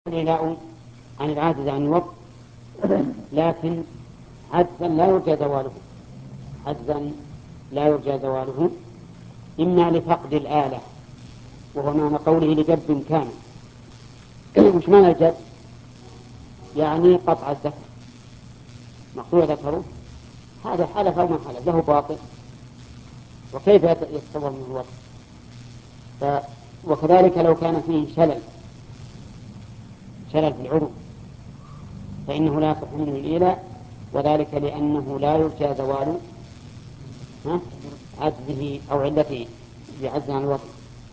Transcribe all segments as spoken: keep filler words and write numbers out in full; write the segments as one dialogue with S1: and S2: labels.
S1: الإله عن العاجز عن الوقت، لكن عجزا لا يرجى زواله عجزا لا يرجى زواله إما لفقد الآلة، وهو معنى قوله لجد كان. مش معنى الجد؟ يعني قطع الذكر، مقطوع ذكره، هذا حلف أو ما حلف له باطل، وكيف يتصور من الوقت؟ ف... وكذلك لو كان فيه شلل شلل في العروق فإنه لا يصح منه الإيلاء، وذلك لأنه لا يرجى زوال عجزه أو علته بعجز عن الوطن.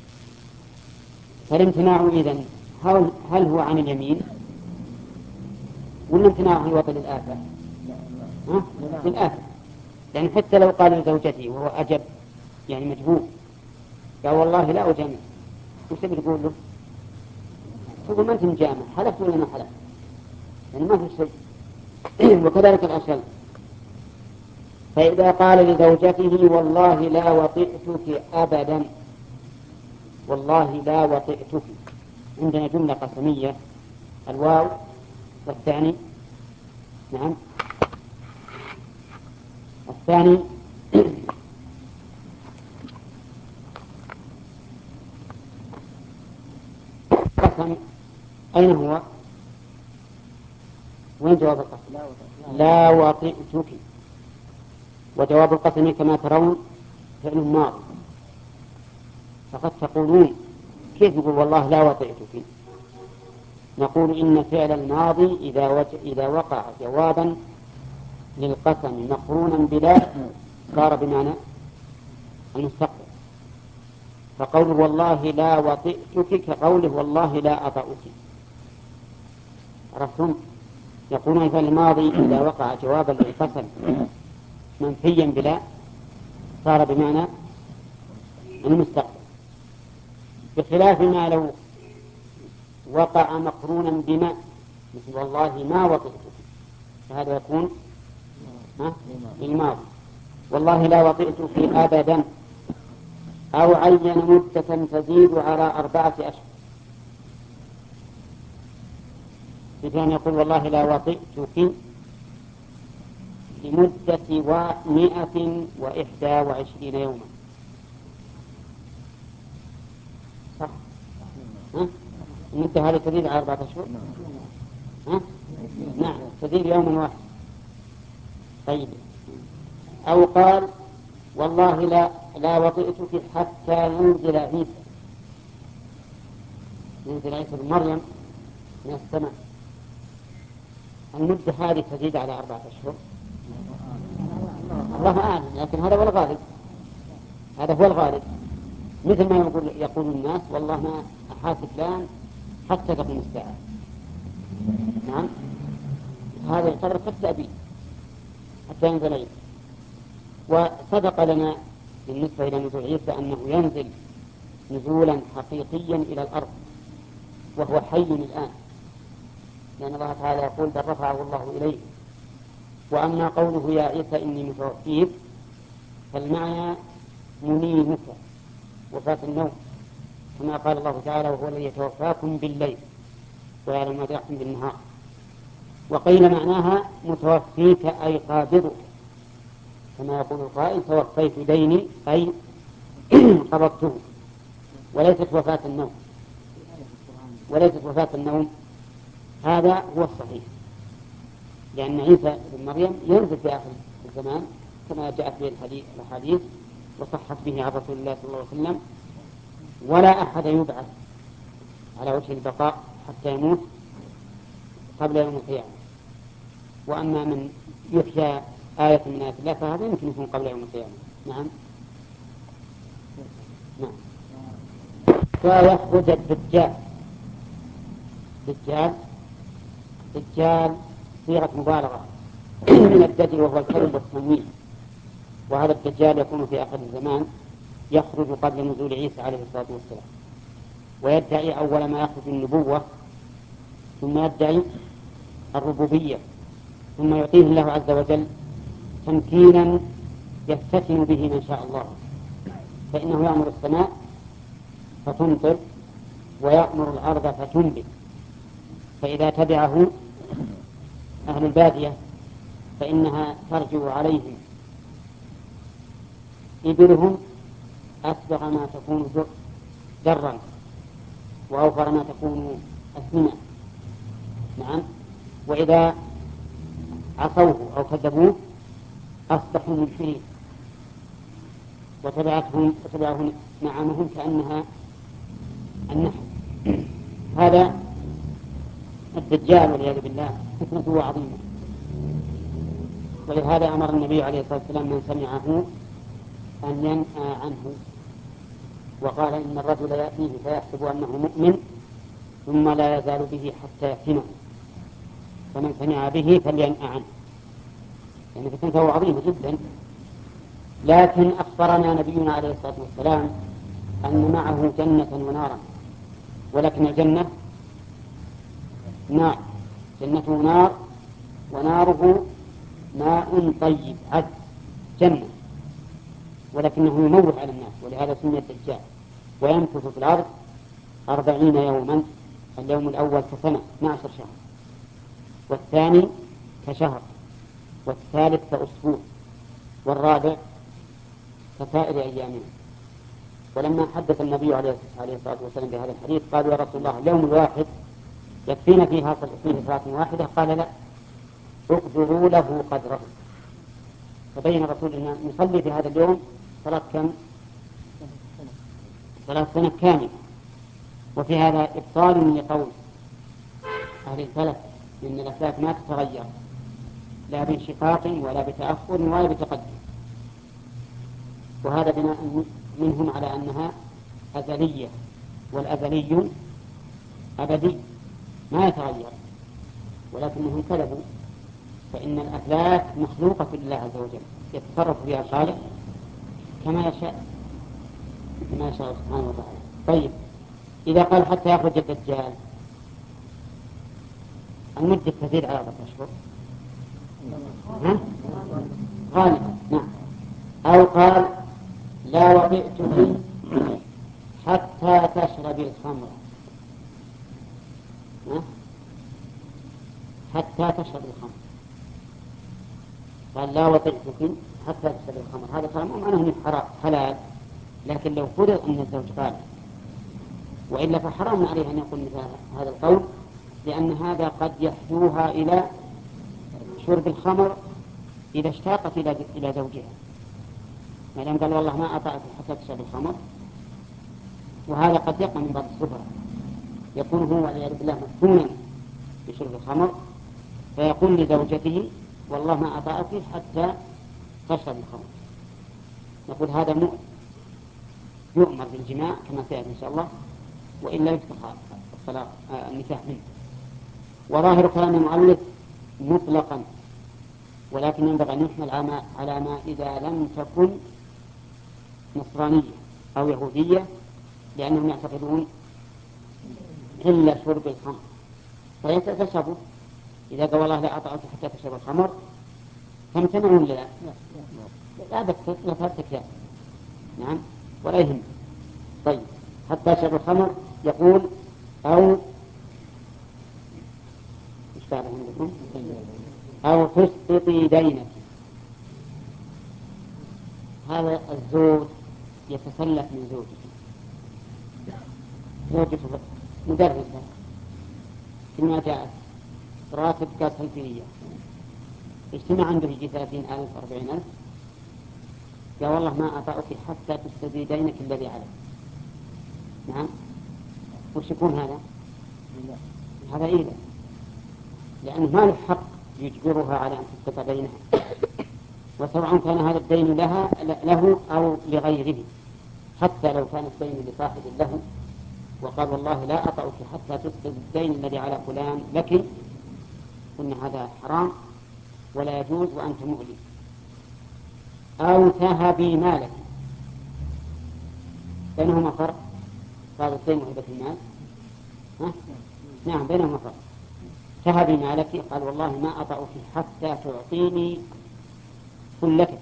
S1: فالامتناع إذن هل هو عن اليمين ولا امتناع عن الوطن للآفة؟ للآفة، يعني حتى لو قال لزوجته وهو أجب يعني مجبور، قال والله لا أجامع، وش بتقول له؟ تقول ما أنت مجامع، حلفت ولا ما حلفت؟ يعني ما في شيء. وكذلك الأشل، فإذا قال لزوجته والله لا وطئتك أبدا، والله لا وطئتك، عندنا جملة قسمية، الواو والثاني نعم الثاني قسم. أين هو؟ وين جواب القسم؟ لا وطئتك. وجواب القسم كما ترون فعل ماضي، فقد تقولون كيف يقول والله لا وطئتك؟ نقول إن فعل الماضي إذا, وج... إذا وقع جوابا للقسم مقرونا بلا صار بمعنى المستقبل، فقوله والله لا وطئتك كقوله والله لا أطأك. عرفتم؟ يقولون فعل الماضي إذا وقع جوابا للقسم منفيا بلا صار بمعنى المستقبل، بخلاف ما لو وقع مقرونا بما، مثل والله ما وطئتك، فهذا يكون الماضي. والله لا وطئتك أبدا، أو عين مدة تزيد على أربعة أشهر، مثل يقول والله لا وطئتك لمدة مئة وإحدى وعشرين يوما، صح؟ ها؟ المدة هذه تزيد على أربعة أشهر؟ ها؟ نعم تزيد يوما واحد. طيب، أو قال والله لا لا وطئتك حتى ينزل عيسى ينزل عيسى بن مريم من السماء، المدة هذه تزيد على أربعة أشهر؟ الله أعلم، لكن هذا هو الغالب، هذا هو الغالب. مثل ما يقول يقول الناس والله ما أحاسب فلان حتى تقوم الساعة، نعم هذا يعتبر كالتأبيد حتى ينزل عيسى. وسبق لنا بالنسبة إلى نزول عيسى أنه ينزل نزولا حقيقيا إلى الأرض وهو حي الآن، لأن الله تعالى يقول بل رفعه الله إليه. وأما قوله يا عيسى إني متوفيك فالمعنى منيمك وفاة النوم، كما قال الله تعالى وهو الذي يتوفاكم بالليل ويعلم ما جرحتم بالنهار. وقيل معناها متوفيك أي قابضك، كما يقول القائل توفيت ديني أي قبضته، وليست وفاة النوم وليست وفاة النوم هذا هو الصحيح، لأن عيسى بن مريم ينزل في آخر الزمان كما جاءت به الحديث وصحت به عن رسول الله صلى الله عليه وسلم، ولا أحد يبعث على وجه البقاء حتى يموت قبل يوم القيامة. وأما من يحيى آية من آيات الله فهذا يمكن يكون قبل يوم القيامة. نعم نعم. فيخرج الدجال، دجال دجال صيغة مبالغة من الدجل وهو الكلب والتنوين، وهذا الدجال يكون في آخر الزمان، يخرج قبل نزول عيسى عليه الصلاة والسلام، ويدعي أول ما يخرج النبوة، ثم يدعي الربوبية، ثم يعطيه الله عز وجل تمكينا يفتتن به من شاء الله، فإنه يأمر السماء فتمطر ويأمر الأرض فتنبت فإذا تبعه أهل البادية فإنها ترجع عليهم إبلهم أسبغ ما تكون درا وأوفر ما تكون أثمنا. نعم. وإذا عصوه أو كذبوه أصبحوا منفرين وتبعتهم وتبعهم نعمهم كأنها النحل. هذا الدجال والعياذ بالله فتنته عظيمة، ولهذا أمر النبي عليه الصلاة والسلام من سمعه أن ينأى عنه، وقال إن الرجل يأتيه فيحسب أنه مؤمن ثم لا يزال به حتى يفتنه، فمن سمع به فلينأى عنه، يعني فتنته عظيمة جدا. لكن أخبرنا نبينا عليه الصلاة والسلام أن معه جنة ونارا، ولكن الجنة نار، جنته نار وناره ماء طيب عذب جنة، ولكنه يموت على الناس، ولهذا سمي الدجال. ويمكث في الأرض أربعين يوما، اليوم الأول كسنة اثنا عشر شهر، والثاني كشهر، والثالث كأسبوع، والرابع كسائر أيامنا. ولما حدث النبي عليه الصلاة والسلام بهذا الحديث قالوا يا رسول الله اليوم الواحد يكفينا فيها فيه صلاة واحدة؟ قال لا، اقدروا له قدره. فبين الرسول أن نصلي في هذا اليوم صلاة كم؟ صلاة سنة كاملة. وفي هذا إبطال لقول أهل الفلك إن الأفلاك ما تتغير لا بانشقاق ولا بتأخر ولا بتقدم، وهذا بناء منهم على أنها أزلية، والأزلي أبدي ما يتغير، ولكنهم كذبوا، فإن الأفلاك مخلوقة لله عز وجل يتصرف فيها الخالق كما يشاء كما يشاء سبحانه وتعالى. طيب، إذا قال حتى يخرج الدجال المدة تزيد على أربعة أشهر غالبا، نعم. أو قال لا وطئتك حتى تشرب الخمر، حتى تشرب الخمر، قال لا وطئتك حتى تشرب الخمر. هذا كلام معناه حلال، لكن لو فرض أن الزوج قال وإلا فحرام عليه أن يقول مثل هذا القول، لأن هذا قد يحدوها إلى شرب الخمر إذا اشتاقت إلى زوجها، ما دام قال والله ما أطعت حتى تشرب الخمر. وهذا قد يقع من بعض السفراء، يكون هو والعياذ بالله مفتونا بشرب الخمر، فيقول لزوجته والله ما أطعت حتى تشرب الخمر. نقول هذا مؤمن يؤمر بالجماع كما سيأتي إن شاء الله، وإلا يفتح الصلاة النكاح منه. وظاهر كلام المؤلف مطلقا، ولكن ينبغي أن يحمل على ما إذا لم تكن نصرانية أو يهودية، لأنهم يعتقدون إلا شرب الخمر فيتشربوا. إذا قال والله لا أطعت حتى تشرب الخمر فامتنعوا لا لا بس لا ترتكب، نعم، ولا يهم. طيب، حتى تشرب الخمر يقول أو أو تسقطي دينك. هذا الزوج يتسلف من زوجته، زوجته مدرسة كما جاءت راتب كاس الفيلية، اجتمع عنده يجي ثلاثين ألف أربعين ألف، قال والله ما أطعك حتى تسدي دينك الذي عليك. نعم، وش يكون هذا؟ هذا إيذاء، لأنه ما له حق يجبرها على أن تسقط دينها، وسواء كان هذا الدين لها له أو لغيره، حتى لو كان الدين لصاحب له وقال والله لا أطعك حتى تسقط الدين الذي على فلان لك، إن هذا حرام ولا يجوز وأنت مؤلم. أو تهبي مالك، بينهما فرق، قال الدين وهبة المال، ها؟ نعم بينهما فرق. تهبي مالك قال والله ما أطعك حتى تعطيني كلتك،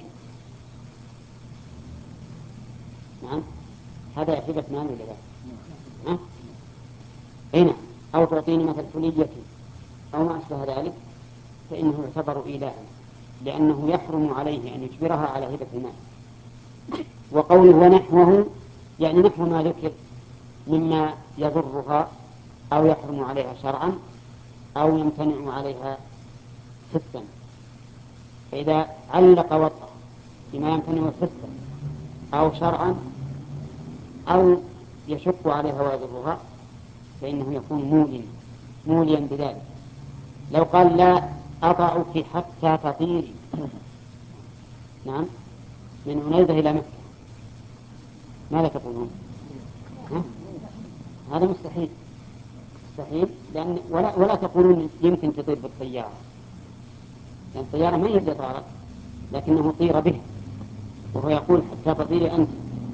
S1: نعم، هذا هبة مال ولا لا؟ ها؟ هنا أو تعطيني مثل حلية أو ما أشبه ذلك فإنه يعتبر إيلاء، لأنه يحرم عليه أن يجبرها على هبة المال. وقوله ونحوه يعني نحو ما ذكر مما يضرها أو يحرم عليها شرعا أو يمتنع عليها حسا. فإذا علق وطأ بما يمتنع حسا أو شرعا أو يشق عليها ويضرها فإنه يكون موليا موليا بذلك. لو قال لا أطأك حتى تطيري، نعم، من عنيزة إلى مكة، ماذا تقولون؟ ها؟ هذا مستحيل مستحيل لأن ولا, ولا تقولون يمكن تطير بالطيارة، لأن الطيارة ما هي اللي طارت لكنه طير به، وهو يقول حتى تطيري أنت.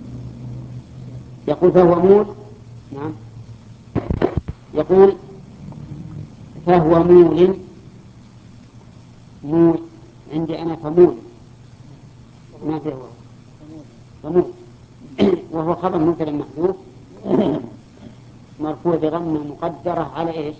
S1: يقول فهو مول، نعم، يقول فهو مول مول عندي أنا فمول ما فيه هو فمول وهو خبر مبتدأ محذوف مرفوع بضمة مقدرة على إيش؟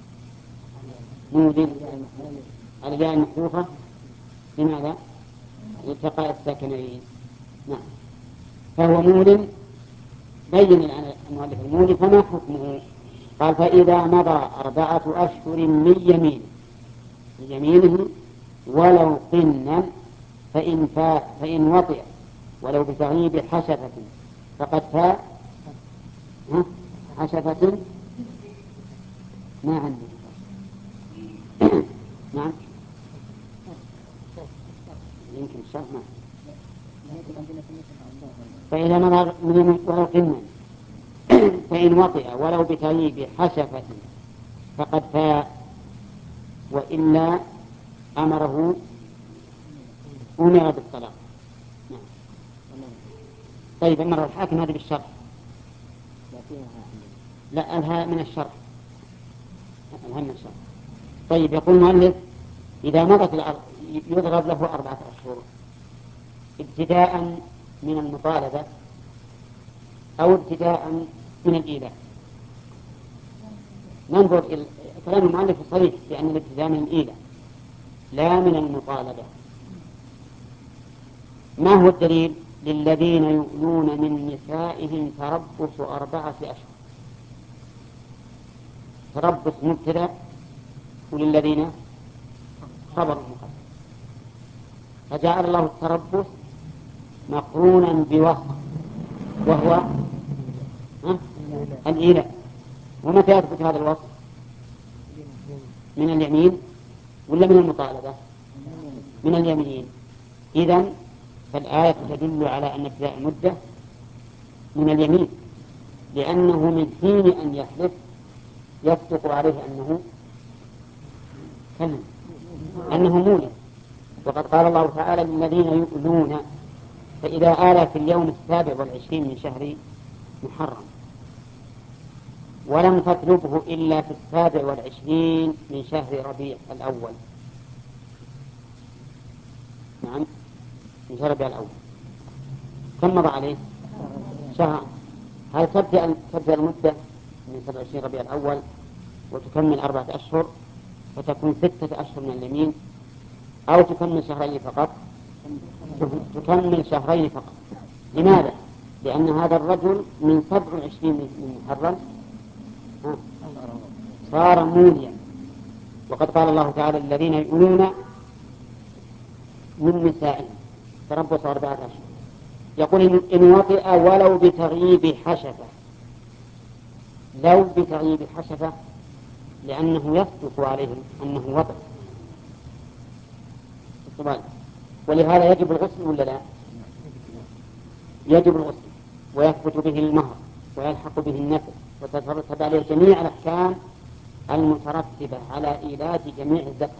S1: مول على الياء المحذوفة. لماذا؟ لالتقاء الساكنين. نعم. فهو مول. بين المؤلف المول فما حكمه؟ قال فإذا مضى أربعة أشهر من يمين يمينه ولو قنا فإن, فاء فإن وطئ ولو بتغييب حشفة فقد فاء حشفة ما عندي نعم يمكن الشرح ما فإذا مضى ولو قنا فإن وطئ ولو بتغييب حشفة فقد فاء وإلا أمره أمر بالطلاق. نعم. طيب أمر الحاكم هذا بالشرح لا ألها من الشرح ألها من الشرح. طيب يقول المؤلف إذا مضت الأرض يضرب له أربعة أشهر ابتداء من المطالبة أو ابتداء من الإيلاء. ننظر إلى كلام المؤلف صريح بأن الابتداء من الإيلاء لا من المطالبة. ما هو الدليل؟ للذين يؤلون من نسائهم تربص أربعة أشهر. تربص مبتدأ وللذين خبر مقدم، فجعل الله التربص مقرونا بوصف وهو الإيلاء. ومتى يثبت هذا الوصف؟ من اليمين ولا من المطالبة؟ من اليمين. إذن فالآية تدل على أن ابتداء المدة من اليمين، لأنه من حين أن يحلف يصدق عليه أنه كلم أنه مولى. وقد قال الله تعالى للذين يؤلون، فإذا آل في اليوم السابع والعشرين من شهر محرم ولم تطلبه إلا في السابع والعشرين من شهر ربيع الأول، نعم من شهر ربيع الأول، كم مضى عليه؟ شهر. هل تبدأ تبدأ المدة من سبع وعشرين ربيع الأول وتكمل أربعة أشهر فتكون ستة أشهر من اليمين، أو تكمل شهرين فقط؟ تكمل شهرين فقط. لماذا؟ لأن هذا الرجل من سبع وعشرين من محرم صار موليا. وقد قال الله تعالى الذين يؤلون من نسائهم تربص أربعة أشهر. يقول إن وطئ ولو بتغييب حشفة. لو بتغييب حشفة لأنه يصدق عليه أنه وطئ، ولهذا يجب الغسل ولا لا؟ يجب الغسل ويثبت به المهر ويلحق به النسل وتترتب عليه جميع الأحكام المترتبة على إيلاد جميع الذكر.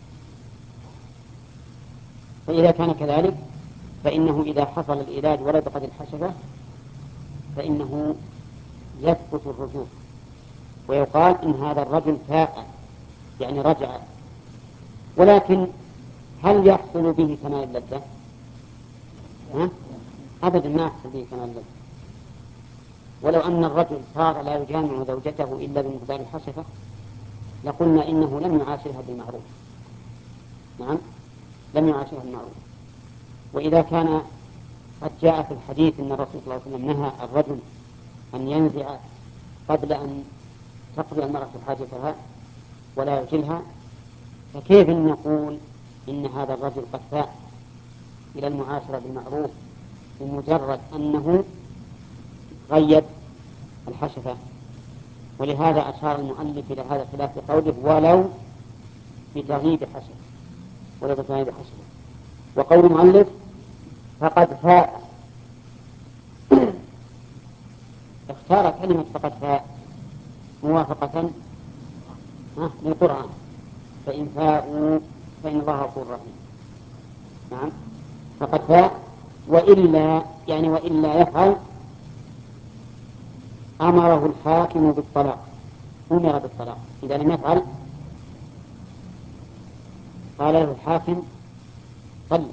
S1: فإذا كان كذلك فإنه إذا حصل الإيلاد ولدقت الحشفة فإنه يثبت الرجوع ويقال إن هذا الرجل فاء يعني رجع. ولكن هل يحصل به كمال اللذة؟ أبدا ما يحصل به كمال اللذة. ولو أن الرجل صار لا يجامع زوجته إلا بمقدار الحشفة لقلنا إنه لم يعاشرها بالمعروف. نعم، لم يعاشرها بالمعروف. وإذا كان قد جاء في الحديث أن الرسول صلى الله عليه وسلم نهى الرجل أن ينزع قبل أن تقضي المرأة حاجتها ولا يجلها، فكيف نقول إن هذا الرجل قد فاء إلى المعاشرة بالمعروف بمجرد أنه غيب الحشفة؟ ولهذا أشار المؤلف إلى هذا الخلاف بقوله ولو بتغييب حشفة، ولو بتغييب حشفة. وقول المؤلف فقد فاء اختار كلمة فقد فاء موافقة للقرآن، فإن فاءوا فإن الله غفور رحيم. نعم، فقد فاء، وإلا يعني وإلا يفعل أمره الحاكم بالطلاق، أمر بالطلاق. إذا لم يفعل قال له الحاكم طلق.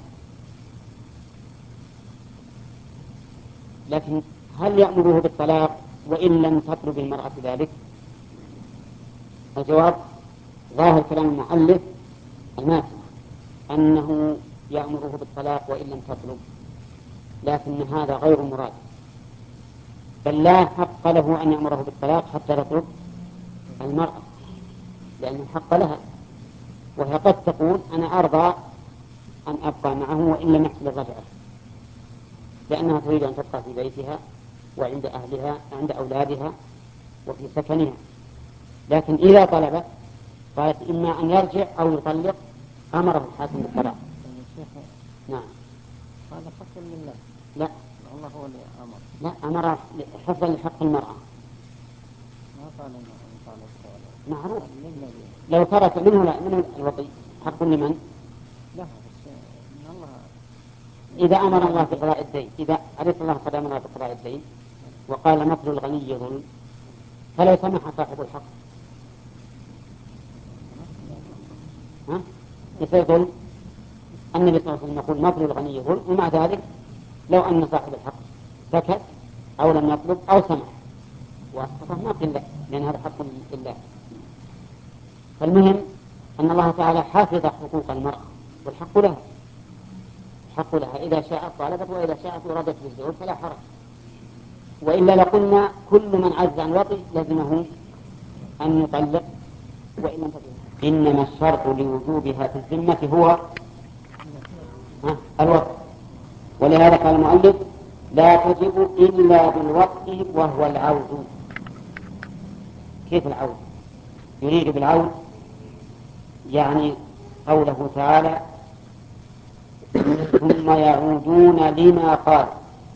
S1: لكن هل يأمره بالطلاق وإن لم تطلب المرأة ذلك؟ الجواب ظاهر كلام المؤلف الماتن أنه يأمره بالطلاق وإن لم تطلب، لكن هذا غير مراد، بل لا حق له أن يأمره بالطلاق حتى تطلب المرأة، لأن الحق لها، وهي قد تقول أنا أرضى أن أبقى معه وإن لم يحصل الرجعة، لأنها تريد أن تبقى في بيتها وعند أهلها عند أولادها وفي سكنها. لكن إذا طلبت قالت إما أن يرجع أو يطلق أمره الحاكم بالطلاق. نعم،
S2: هذا حق لله.
S1: لا،
S2: الله هو اللي أمر.
S1: لا، أمر حفظا لحق المرأة.
S2: ما قال إنه طالب.
S1: معروف. لو ترك منه لا منه الوطي حق لمن؟
S2: لا، بس إن الله
S1: إذا أمر الله بقضاء الدين، إذا أليس الله قد أمر بقضاء الدين وقال مثل الغني ظلم، فلو سمح صاحب الحق ها يصير ظلم. النبي صلى الله عليه وسلم يقول مثل الغني ظلم، ومع ذلك لو أن صاحب الحق سكت أو لم يطلب أو سمح وأسقطه ما قل، لأن هذا حق لله. فالمهم أن الله تعالى حافظ حقوق المرأة والحق لها، الحق لها إذا شاءت طالبت وإذا شاءت ورادت بالزوج فلا حرج. وإلا لقلنا كل من عجز عن وطئ لازمه أن يطلق وإن لم تطلق. إنما الشرط لوجوبها في الذمة هو الوطئ، ولهذا قال المؤلف لا تجب إلا بالوطئ وهو العود. كيف العود؟ يريد بالعود يعني قوله تعالى ثم يعودون لما قال،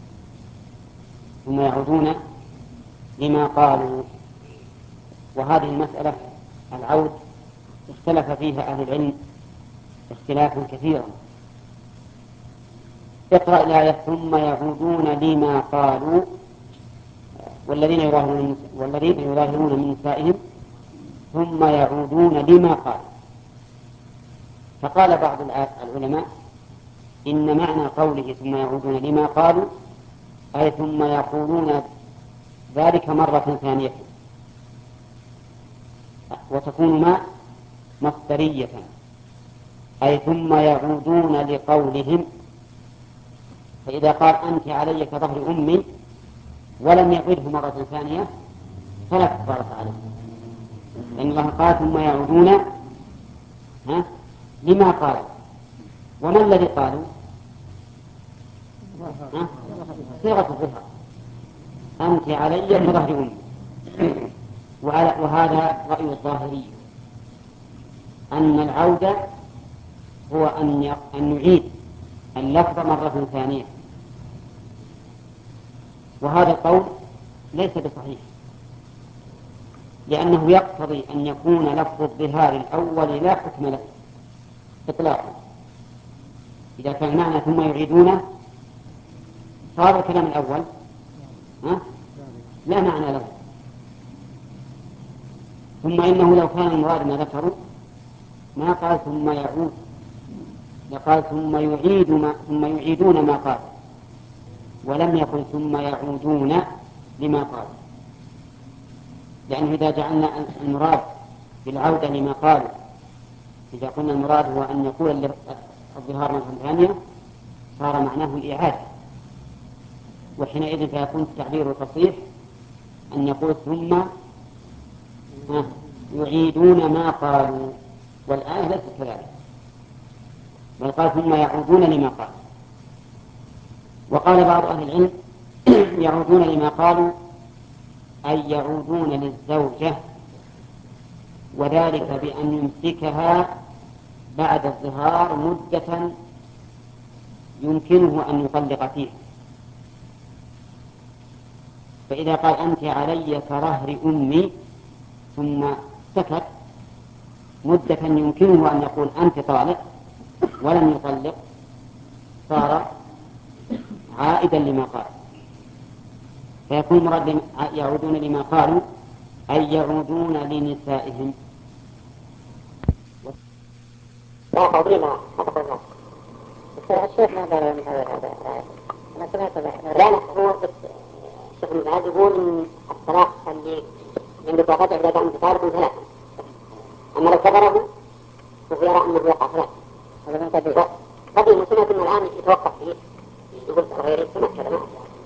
S1: ثم يعودون لما قالوا. وهذه المسألة العود اختلف فيها أهل العلم اختلافا كثيرا. اقرأ الآية ثم يعودون لما قالوا والذين يظاهرون والذين يظاهرون من نسائهم ثم يعودون لما قالوا. فقال بعض العلماء إن معنى قوله ثم يعودون لما قالوا أي ثم يقولون ذلك مرة ثانية، وتكون ما مصدرية، أي ثم يعودون لقولهم. فإذا قال أنت علي كظهر أمي ولم يعده مرة ثانية فلا كفارة عليه، لأن الله قال ثم يعودون ها لما قالوا. وما الذي قالوا؟ صيغة الظهر، أنت علي كظهر أمي. وهذا رأي الظاهري أن العود هو أن نعيد اللفظ مرة ثانية، وهذا القول ليس بصحيح، لأنه يقتضي أن يكون لفظ الظهار الأول لا حكم له إطلاقا. إذا كان معنى ثم يعيدونه صار الكلام الأول ها؟ لا معنى له. ثم إنه لو كان المراد ما ذكروا ما قال ثم يعود، لقال ثم يعيد ما ثم يعيدون ما قال، ولم يقل ثم يعودون لما قال، لأنه إذا جعلنا المراد بالعودة لما قالوا، إذا قلنا المراد هو أن يقول الظهار مرة ثانية صار معناه الإعادة، وحينئذ فيكون التعبير الفصيح أن يقول ثم يعيدون ما قالوا، والآية ليست كذلك، بل قال ثم يعودون لما قالوا. وقال بعض أهل العلم يعودون لما قالوا أي يعودون للزوجة، وذلك بأن يمسكها بعد الظهار مدة يمكنه أن يطلق فيها. فإذا قال أنت علي كرهر أمي ثم سكت مدة يمكنه أن يقول أنت طالق ولم يطلق صار عائدا لما قال، فيكون مراد يعودون لما قالوا أي يعودون لنسائهم.
S3: لا قولي ما أتقلنا الشيخ ما قال من هذا أنا سمعت لا لا هو الشيخ مزعج يقول إن الصلاة اللي من بطاقات عبادة عن بطارق ثلاثة، أما لو كبره فهو يرى أنه يقع ثلاثة. هذا من كبير قبل مسلمة أنه الآن يتوقف فيه يقول غير السنة كلمة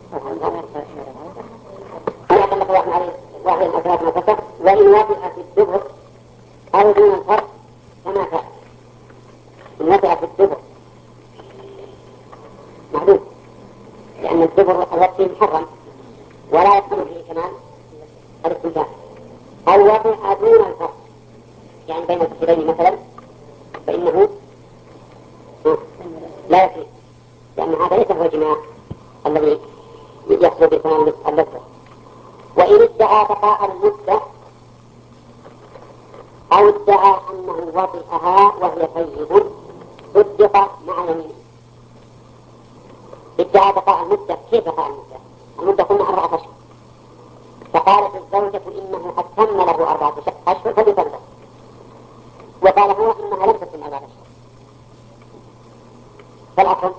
S3: أنا أقول لك واحد عليه واحد الأثلاث ما كسر وإن وضع في الدبر أو دون الفرق كما كان إن وضع في الدبر معلوم، لأن الدبر الوقت محرم ولا يدخل فيه كمان الاستمتاع، أو وضع دون الفرق يعني بين الكفرين مثلا فإنه لا يفيد، لأن هذا ليس هو الجماع الذي يحصل بثمان اللذة. وإن ادعى بقاء المدة أو ادعى أنه وطئها وهي طيب صدق مع يمينه. ادعى بقاء المدة، كيف بقاء المدة؟ المدة قلنا أربعة أشهر، فقالت الزوجة إنه قد تم له أربعة أشهر فبطلق، وقال هو إنها لم تتم أربعة أشهر، فالأصل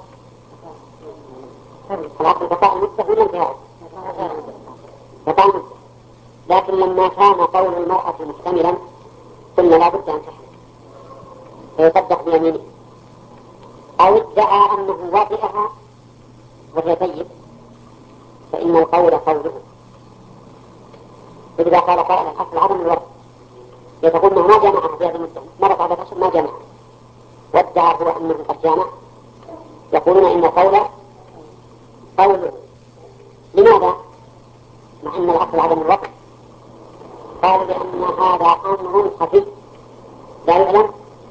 S3: الأصل بقاء المدة هو الانتهاء بقاء المدة. لكن لما كان قول المرأة محتملا قلنا لا بد أن تحمل فيصدق بيمينه، أو ادعى أنه واطئها وهي طيب فإن القول قوله. فإذا قال قائل الأصل عدم الوطء يتقول أنه ما جامعها في هذه المدة مرة بعد أشهر ما جامعها، وادعى هو أنه قد جامع، يقولون إن القول قوله. لماذا؟ مع أن الأصل عدم الوطء. قالوا لأن هذا أمر خفي لا يعلم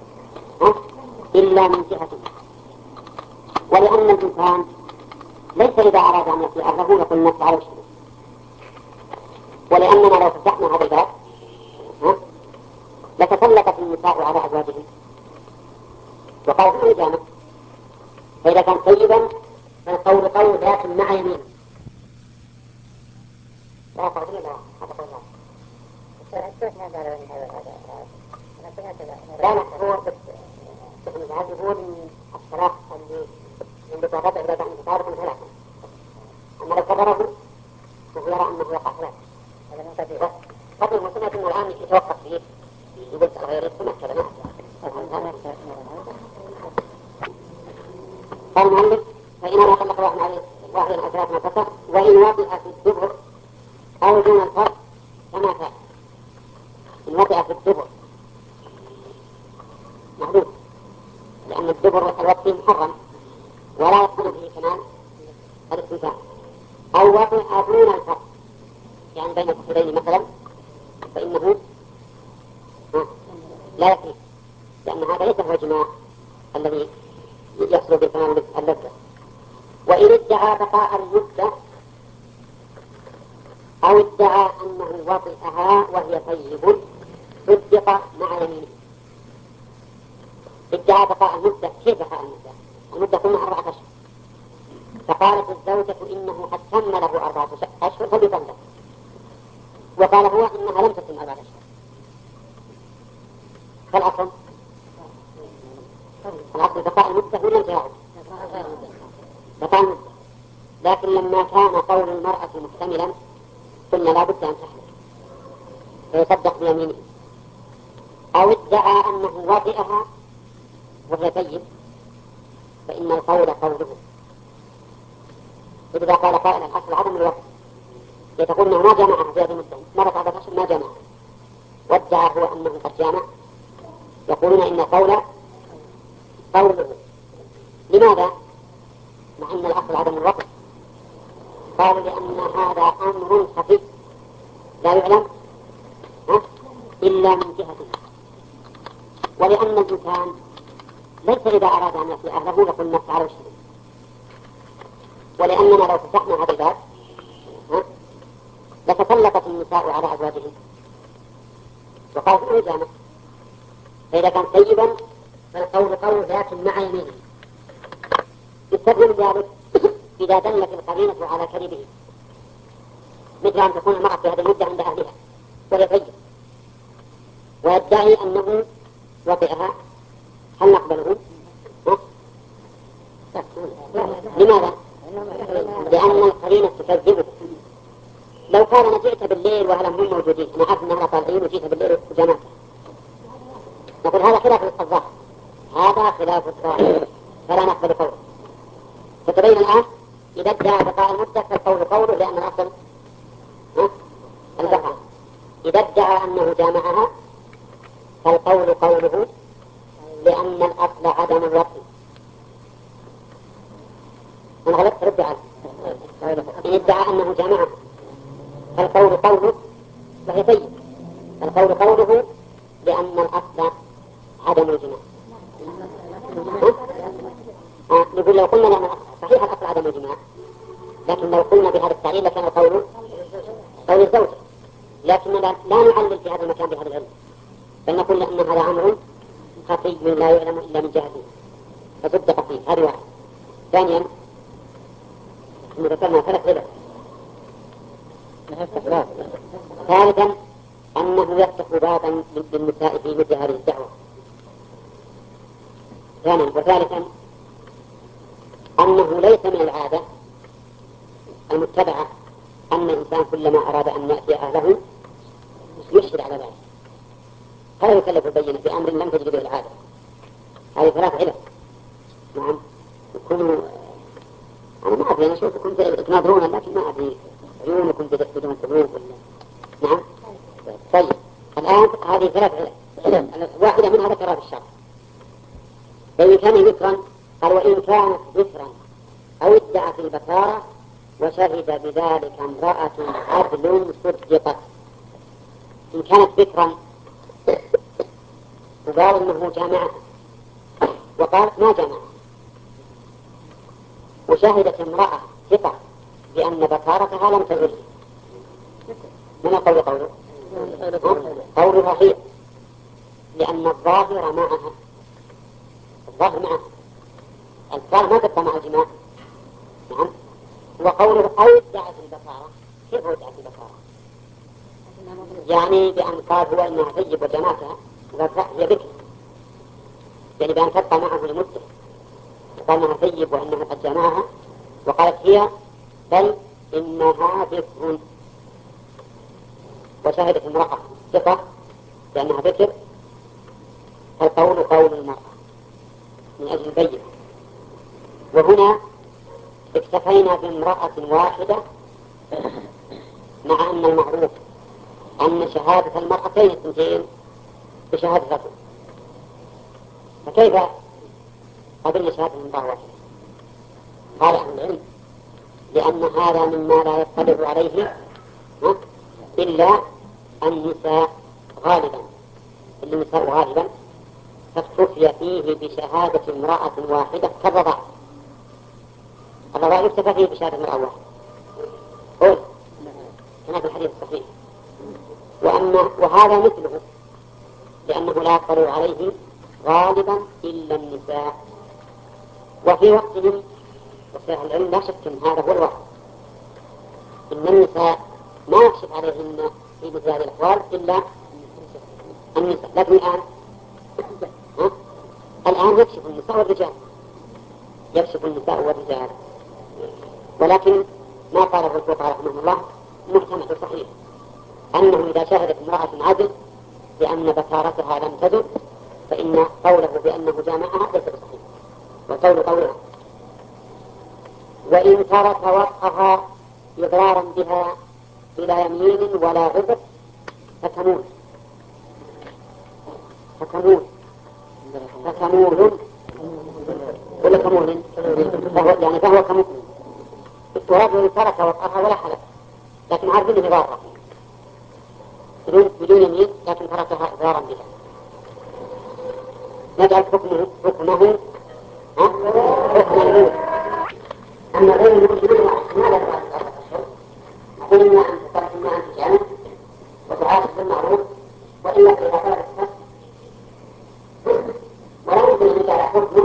S3: إلا من جهته، ولأن الإنسان ليس إذا أراد أن يطيع الرجل يقول النفس على الشيء، ولأننا لو فتحنا هذا الباب لتسلقت النساء على أزواجهم وقالوا هذا جامع، فإذا كان طيبا فالقول قول لكن مع يمين لا قول لا هذا قول لا لا هو ابن العز يقول إن الصلاة اللي من بطاقات عبادة عن بطارق ثلاثة، أما لو كبره فهو يرى أنه يقع ثلاثة. هذا من كبير قبل مسلمة أنه الآن يتوقف فيه يقول غير السنة كلمة. قال المؤلف فإنما طلق واحد عليه واحد الأثلاث ما كسر وإن وضع في الدبر أو دون الفرق كما كان. إن وضع في الدبر معلوم، لأن الدبر الوقت محرم ولا يدخل فيه كمان الاستمتاع، أو وضع دون الفرق يعني بين الكفرين مثلا فإنه لا يفيد، لأن هذا ليس هو الجماع الذي يحصل بثمان اللذة. وإن ادعى بقاء المدة أو ادعى أنه وطئها وهي طيب صدق مع يمينه. ادعى بقاء المدة، كيف بقاء المدة؟ المدة قلنا أربعة أشهر، فقالت الزوجة إنه قد تم له أربعة أشهر فبطلق، وقال هو إنها لم تتم أربعة أشهر، فالأصل الأصل بقاء المدة هو الانتهاء بقاء المدة. لكن لما كان قول المرأة محتملا قلنا لا بد أن تحلف فيصدق بيمينه، أو ادعى أنه وطئها وهي طيب فإن القول قوله. إذا قال قائل الأصل عدم الوقت يتقول أنه ما جمعها في هذه المدة مرة على الأصل ما جمعها، وادعى هو أنه قد جامع، يقولون إن القول قوله. لماذا؟ مع أن الأصل عدم الوقت. قالوا لأن هذا أمر خفي لا يعلم إلا من جهته، ولأن الإنسان ليس إذا أراد أن يأتي أهله يقول نفس على وشهم، ولأننا لو فتحنا هذا الباب لتسلطت النساء على أزواجهم وقالوا إنه جامع، فإذا كان طيبا فالقول قول لكن مع يمينه. يستخدم ذلك إذا دلت القرينة على كذبه، مثل أن تكون المرأة في هذه المدة عند أهلها وهي طيب ويدعي أنه وطئها، هل نقبله؟ لماذا؟ لأن القرينة تكذبه. لو كان جئت بالليل وهلم هم موجودين، أنا عارف أنها طالعين وجئت بالليل وجمعت، نقول هذا خلاف الظاهر، هذا خلاف الظاهر فلا نقبل قوله. فتبين الآن إذا ادعى بقاء المدة فالقول قوله لأن الأصل البقاء، إذا ادعى أنه جامعها فالقول قوله لأن الأصل عدم الوقت. أنا غلطت رد عنه. إن ادعى أنه جامعها فالقول قوله وهي طيب، القول قوله لأن الأصل عدم الجماع. آه نقول لو قلنا لأن صحيح الأصل عدم الجماع، لكن لو قلنا بهذا التعليل لكان القول قول الزوج، لكننا لا نعلل في هذا المكان بهذا العلم، بل نقول لأن هذا أمر خفي لا يعلم إلا من جهته فصدق فيه. هذا واحد. ثانيا ذكرنا ثلاث علل. ثالثا أنه يفتح بابا للنساء في مثل هذه الدعوة. ثانيا وثالثا أنه ليس من العادة المتبعة أن الإنسان كلما أراد أن يأتي أهله يشهد على ذلك، فلا يكلف البينة بأمر لم تجد به العادة. هذه ثلاث علل. نعم. يكونوا أنا ما أدري، أنا أشوفكم تناظرون لكن ما أدري عيونكم بدون قلوب ولا. نعم. طيب الآن هذه ثلاث علل، واحدة منها ذكرها في الشرع. فإن كان ذكرا قال وإن كانت ذكرا أو ادعت البكارة وشهد بذلك امرأة عدل صدقت. إن كانت ذكرا وقال إنه جامعة وقالت ما جامعة، وشهدت امرأة ثقة بأن بكارتها لم تزل، من قول قوله؟ قولها هي، لأن الظاهر معها، الظاهر معها، الظاهر ما تبقى مع الجماع. نعم. وقوله أو ادعت البكارة، كيف هو ادعت البكارة؟ يعني بأن قال هو إنها طيب وجماعتها هي بكر، يعني بأن تبقى معه لمدة، قال إنها طيب وإنها قد جمعها، وقالت هي بل إنها بكر، وشهدت امرأة ثقة بأنها بكر، فالقول قول المرأة من أجل البينة. وهنا اكتفينا بامرأة واحدة مع أن المعروف أن شهادة المرأتين الثنتين بشهادة رجل، فكيف قبلنا شهادة امرأة واحدة؟ قال أهل العلم لأن هذا مما لا يطلع عليه إلا النساء غالبا، النساء غالبا فاكتفي فيه بشهادة امرأة واحدة كالرضاع. الرضاع يكتفى فيه بشهادة امرأة واحدة، قول كما في الحديث الصحيح. وأما وهذا مثله لأنه لا يطلع عليه غالبا إلا النساء، وفي وقتهم وفي العلم لا شك أن هذا هو الواقع، إن النساء ما يكشف عليهن في مثل هذه الأحوال إلا النساء. لكن الآن ها؟ الآن يكشف النساء والرجال، يكشف النساء والرجال، ولكن ما قاله الفقهاء رحمه الله محتمل صحيح أنه إذا شهدت امرأة عدل بأن بكارتها لم تزل فإن قوله بأنه جامعها ليس بصحيح، وقول قولها. وإن ترك وقعها إضرارا بها بلا يمين ولا غضب فكمول فكمول فكمول ولا كمول فهو يعني فهو كمول التراب وإن ترك وقعها ولا حلف لكن عارفين إضرارا بدون بدون يمين لكن تركها إضرارا بها نجعل حكمه حكمه حكم الموت. أما غير الموت ما لا يفعل قلنا أن تتركنا عن تجانب وتعاشر بالمعروف وإلا فإذا طلبت النفس ولا يمكن أن يجعل حكمه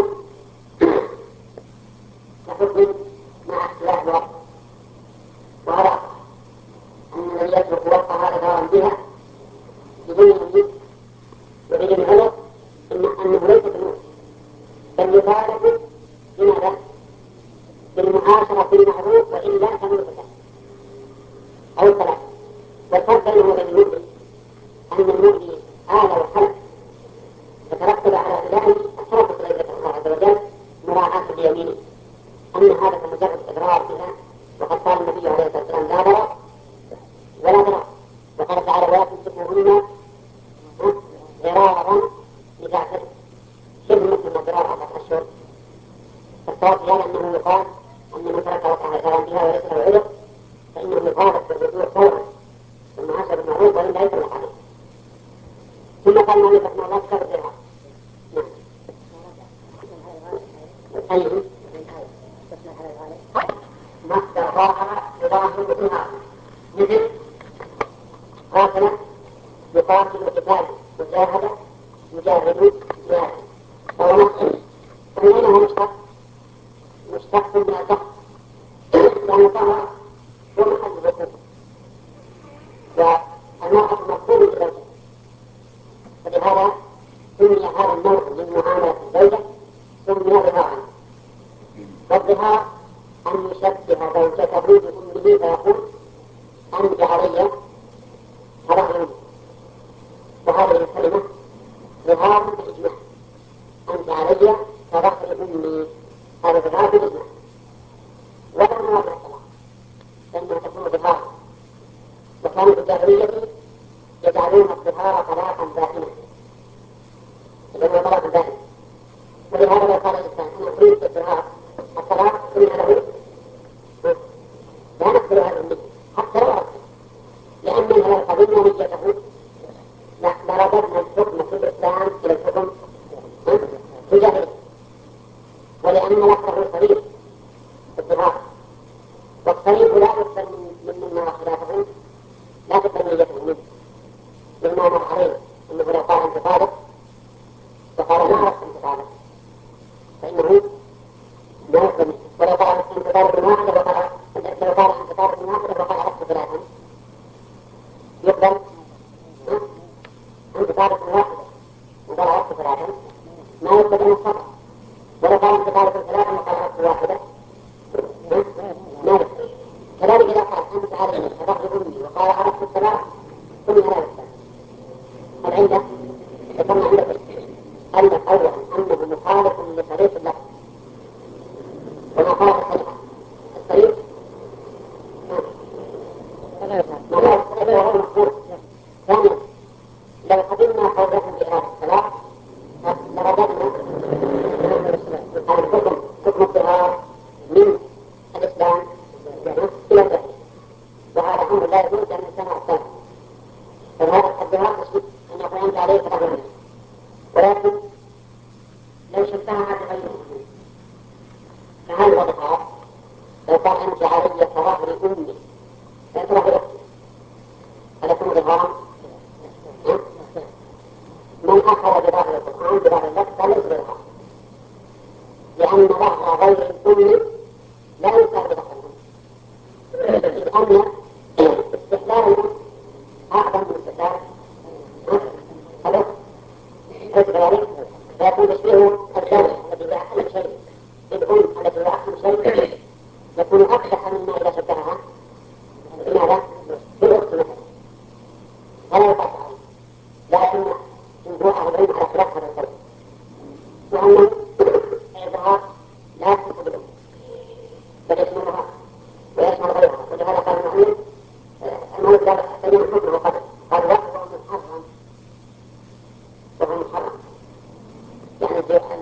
S3: كحكم مع اختلاف الوقت. وهذا أن الذي يترك وقعها إضرارا بها بدون يمين وبدون غلط أنه ليس بالموت بل يطالب بماذا؟ بالمعاشرة بالمعروف وإلا فمن الفتاة أو الثلاث. والفرق بينه وبين المؤذي أن المؤذي آل وحلف فترتب على ذلك التربص إلى الله عز وجل مراعاة بيمينه أن هذا مجرد إضرار بها. وقد قال النبي عليه الصلاة والسلام لا ضرر ولا ضرر وقال تعالى ولا تمسكوهن ضرارا لتعتدوا شبه مثل الضرار أربعة أشهر. فالصواب في هذا أنه يقال أن من ترك وقعها إضرارا بها وليس له عذر فإنه يطالب بالرجوع فورا والمعاشرة بالمعروف وإلا يطلق عليه. ثم قال مالك رحمه الله كتاب الزراعة. أيه ما استطاع يظاهر بها مثل قاتل يقاتل قتال مجاهدة مجاهد جاهد أو نصر فإنه مشتق مشتق من الضغط لأن طهر هو محل الحكم والمرأة مفهوم الزوجة فلهذا سمي هذا النوع من معاملة الزوجة سمي ظهارا. والظهار أن يشبه زوجته بأمه فيقول أنت علي هذا وهذه الكلمة ظهار بالإجماع أنت علي كظهر أمي هذا ظهار بالإجماع ولا نوع الطلاق لأنها تكون ظهارا. وكانوا في الجاهلية يجعلون الظهار طلاقا دائما يجعلون طلاقا دائما. ولهذا لو قال الإنسان أنا أريد الظهار الطلاق كل هذا لا نقبل هذا النية حتى لو أردت لأننا لو قبلنا نيته لرددنا الحكم في الإسلام إلى الحكم في الجاهلية ولأن لفظه صريح الظهار والصريح لا يقبل من مما خلافه لا تقبل نيته منه مما مر عليه أنه لو قال أنت طالب وقال ما أردت أنت طالب فإنه لا يقبل. ولو قال أنت طالب واحدة وقال لو قال أنت طالب واحدة وقال أردت ثلاثا يقبل أنت طالب واحدة وقال أردت ثلاثا ما يقبل من الصبر. ولو قال أنت طالب ثلاثا وقال أردت واحدة ما يقبل. كذلك إذا قال أنت علي فضحت أمي وقال أردت الثلاث ثم لا يقبل. العلة ذكرنا عندك أن أولا أنه مخالف لصريح اللفظ وما قال الصريح الصريح ما لا يصريح وهو مخبور. ثانيا لو قدمنا قوله بإرادة الصلاة لرددنا الحكم حكم الظهار من الإسلام إلى الجهل وهذا أمر لا يجوز أن الإنسان أحسن. فهذا الظهار تشبه أن يقول أنت عليه فتغير ولكن لو شبهها بغيره فهل هو ظهار؟ لو قال أنت علي كظهر أمي فأنت ظهر أختي هل يكون ظهارا؟ من أخذ بظهر القرآن بظهر اللفظ فليس بظهار لأن ظهر غير الأم لا يسار بظهر الأم لأن استحلالنا أعظم من استحلال خلاص ليس كذلك فيكون تشبيه الدولة التي لا أحسن شيء بالأم التي لا أحسن شيء يكون أقبح مما إذا شبهها بماذا؟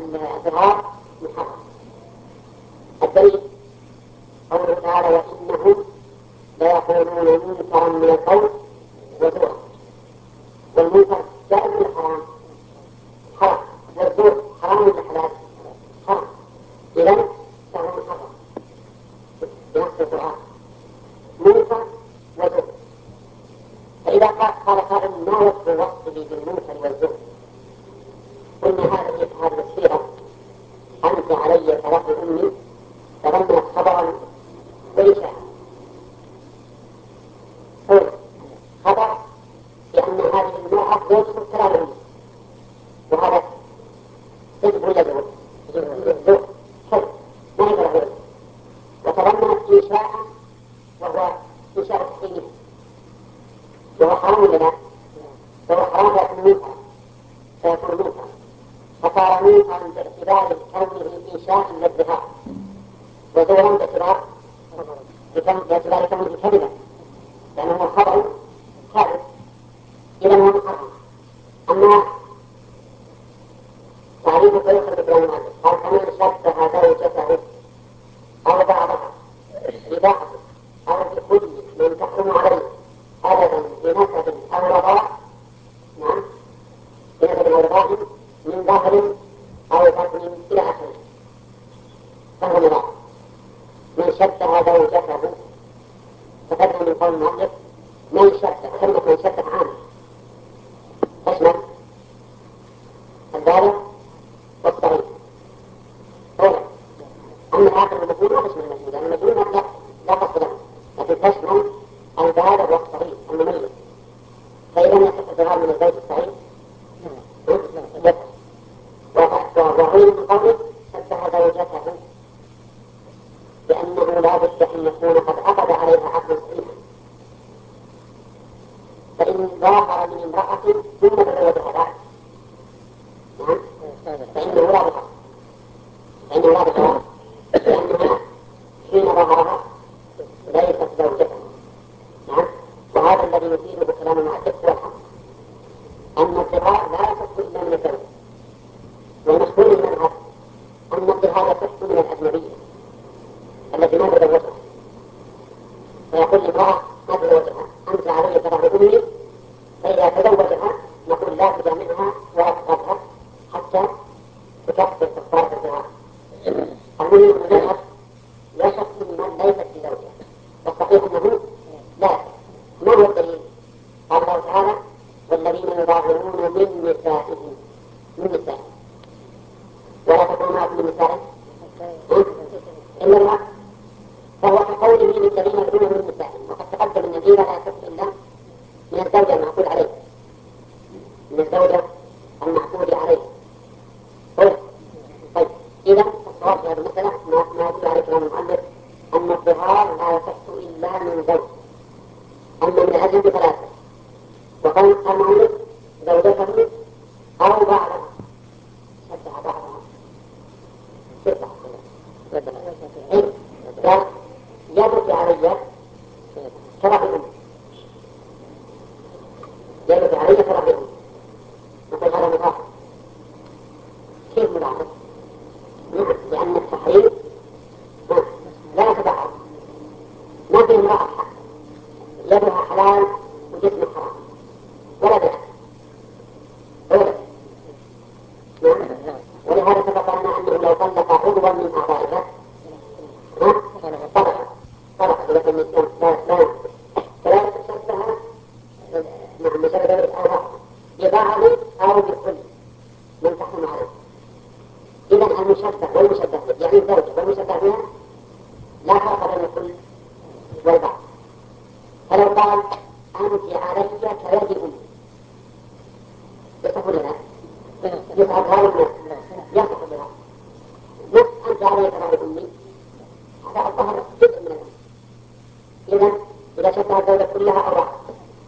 S3: الظهار محرم. الدليل قوله تعالى وإنهم ليقولون منكرا من القول وزورا. والمنكر جائز ولا حرام؟ حرام. والزور حرام ولا حلال؟ حرام. إذن فهو محرم بنص القرآن منكر وزور. فإذا قال قائل ما وصف وصفه بالمنكر والزور قلنا هذه هذه السيرة أنت علي كرهب أمي تضمنت خبرا وإشاعة. خبر لأن هذه المرأة يوصف كلام أمي وهذا صدق ولا زور؟ زور حر ما يقدر غيره. وتضمنت إشاعة وهو إشاعة السيد وهو حرام ولا لا؟ وهو حرام يكون منكر فيكون منكر فصار منكرا باعتبار كونه إنشاء للظهار وزورا باعتبار باعتبار كونه كذبا لأنه خبر كاذب إذا هو محرم. أما تعريف طريقة الإسلام المعلم قال كمن شبه زوجته أو بعضها ببعض أو بكل من تحرم عليه أبدا بنسب أو رضاء نعم بنسب أو رضاء من ظهر أو بطن إلى آخره فهو مضاعف. من شبه زوجته تقدم من قول المؤلف من شبه كلمة من شبه عام تشمل البالغ والصغير. أولا أما الآخر المجنون لا تشمل المجنون لأن المجنون لا لا قصد له لكن تشمل البالغ والصغير المميز. فإذا يصح الظهار من الزوج الصغير وغير من قبل شبه زوجته بأنه لا بد أن يكون قد عقد عليها عقد صحيحا. فإن ظاهر من امرأة ثم تزوجها بعد نعم فإنه لا بد فإنه لا بد لأنها حين ظهرها ليست زوجته نعم. وهذا الذي يفيده كلام المؤلف هو الحق أن الظهار لا يصح إلا من الزوج. والمشهور المذهب أن الظهار يصح من الأجنبية التي ما تزوجها فيقول لامرأة ما تزوجها أنت علي كرهب أمي فإذا تزوجها نقول لا تجامعها ولا تقربها حتى تكفر كفارة الظهار. المهم أن المذهب يشك من ليست بزوجها والصحيح أنه لا. ما هو الدليل؟ قال الله تعالى والذين يظاهرون من نسائهم من نسائهم ولا تكون معكم من نسائهم إلا المرأة فهو كقوله للذين يظاهرون من نسائهم. وقد تقدم أن الدين لا يصح إلا من الزوجة المعقود عليه من الزوجة المعقود عليه. طيب إذا الصواب في هذه المسألة ما يدل عليه كلام المؤلف أن الظهار لا يصح إلا من زوج. أما من الأجنبي فلا يصح. وقال المؤلف زوجته أو بعضها شبه بعضها شبه قال يبكي علي كرهب أمي يبكي علي كرهب أمي نقول هذا مضاعف. كيف مضاعف؟ لأن التحريم لا يتبعض ما في امرأة حق يدها حلال وجسم حرام ولا بيع ولا ولهذا سبق لنا أنه لو طلق عضوا من أعضائها طلق طلق إذا كان الإسلام لا فلا تشبه مع مشابه الأعضاء ببعض أو بكل من تحكم عليه. إذا المشبه والمشبه يعني الزوجة والمشبه بها لا فرق بين الكل والبعض. فلو قال أنت علي كيد أمي يصح لنا يصعب هذا الناس يصح لنا نفس أنت علي كيد أمي هذا الظهر جزء من الأمر. إذا إذا شبه الزوجة كلها أو بعض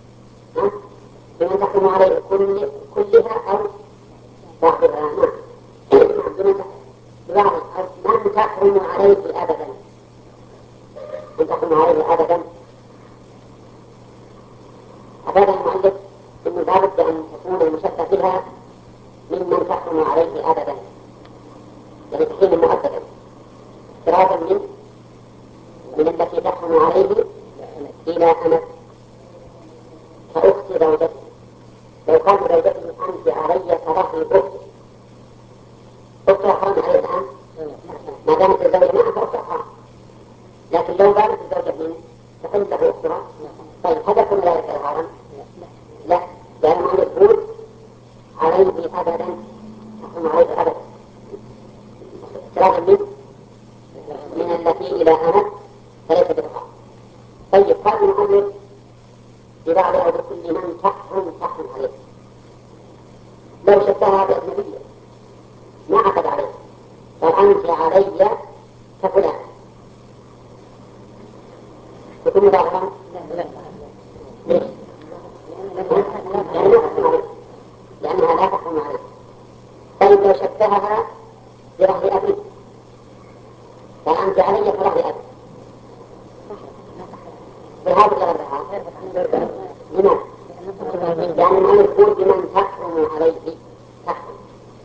S3: بمن تحكم عليه كل كلها أو بعضها نعم من تحرم عليه أبدا من تحرم عليه أبدا. أفاد المؤلف أنه لا بد أن تكون المشبه بها ممن تحرم عليه أبدا يعني تحريما مؤبدا افتراضا من من التي تحرم عليه إلى أمد كأخت زوجته. لو قال زوجته أنت علي كرهن أخت أختها حرام عليه الآن ما دامت الزوجة معها فأختها حرام، لكن لو بانت الزوجة منه تحل له أختها. طيب هذا كل ذلك إظهارا؟ لا، لأنه يقول عليه أبدا تحرم عليه أبدا افتراضا من من التي إلى أمد فليس بإظهار. طيب قال المؤلف ببعض أو بكل من تحرم تحرم عليه، لو شبهها بأجنبية ما عقد عليه فأنت علي كفلان تكون ظاهرا؟ ليش؟ لأنها لا تحرم عليه. طيب لو شبهها برهن أبي فأنت علي كرهن أبي بهذا الغرض لماذا؟ يعني ما يقول بمن تحرم عليه تحرم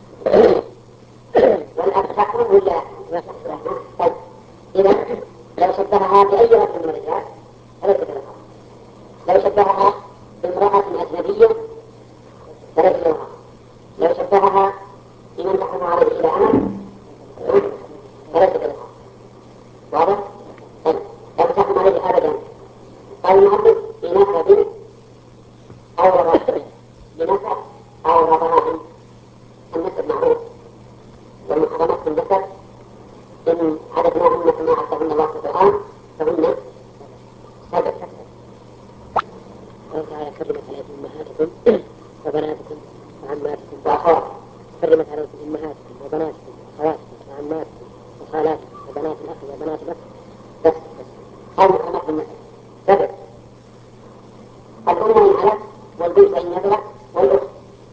S3: والأب تحرم ولا طيب إذا لو شبهها بأي رجل من الرجال فليس بها. لو شبهها بامرأة أجنبية فليس بها. لو شبهها بمن تحرم عليه إلى أمل فليس بها. واضح؟ طيب لا تحرم عليه أبدا. قال المؤلف بنسب أو رضاعة بنسب أو رضاعة. النسب معروف والمحرمات في النسب إن عددناهن كما عدهن الله في القرآن فهن سبع.
S4: قال تعالى حرمت عليكم أمهاتكم وبناتكم وعماتكم
S3: وأخواتكم.
S4: حرمت عليكم أمهاتكم وبناتكم وأخواتكم وعماتكم وخالاتكم وبنات الأخ وبنات الأخ.
S3: بس هذه محرمات في النسب سبع. الأم من على والبنت إن نزلت والأخت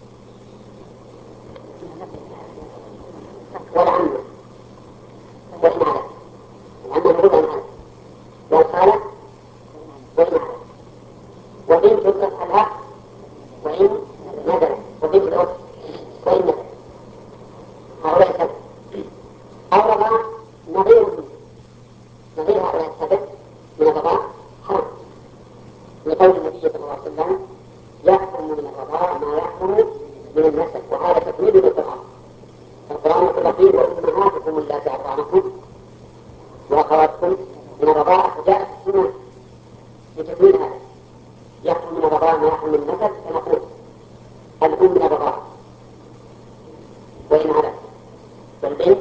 S3: والعمة وإن على العمة مرود أن على والخالة وإن على وبنت الأخ وإن نزلت وبنت الأخت وإن نزلت. هؤلاء السبع. أو رضا نظير نظير هؤلاء السبع من الرضاع حرام لقول النبي صلى الله عليه وسلم يحكم من الرضاع ما يحكم من النسب. وهذا تكميل للقرآن. القرآن يقول فيه وأمهاتكم اللاتي أرضعنكم وأخواتكم من الرضاعة جاءت السنة لتكميل هذا. يحكم من الرضاعة ما يحكم من النسب فنقول الأم من الرضاعة وإن علت والبنت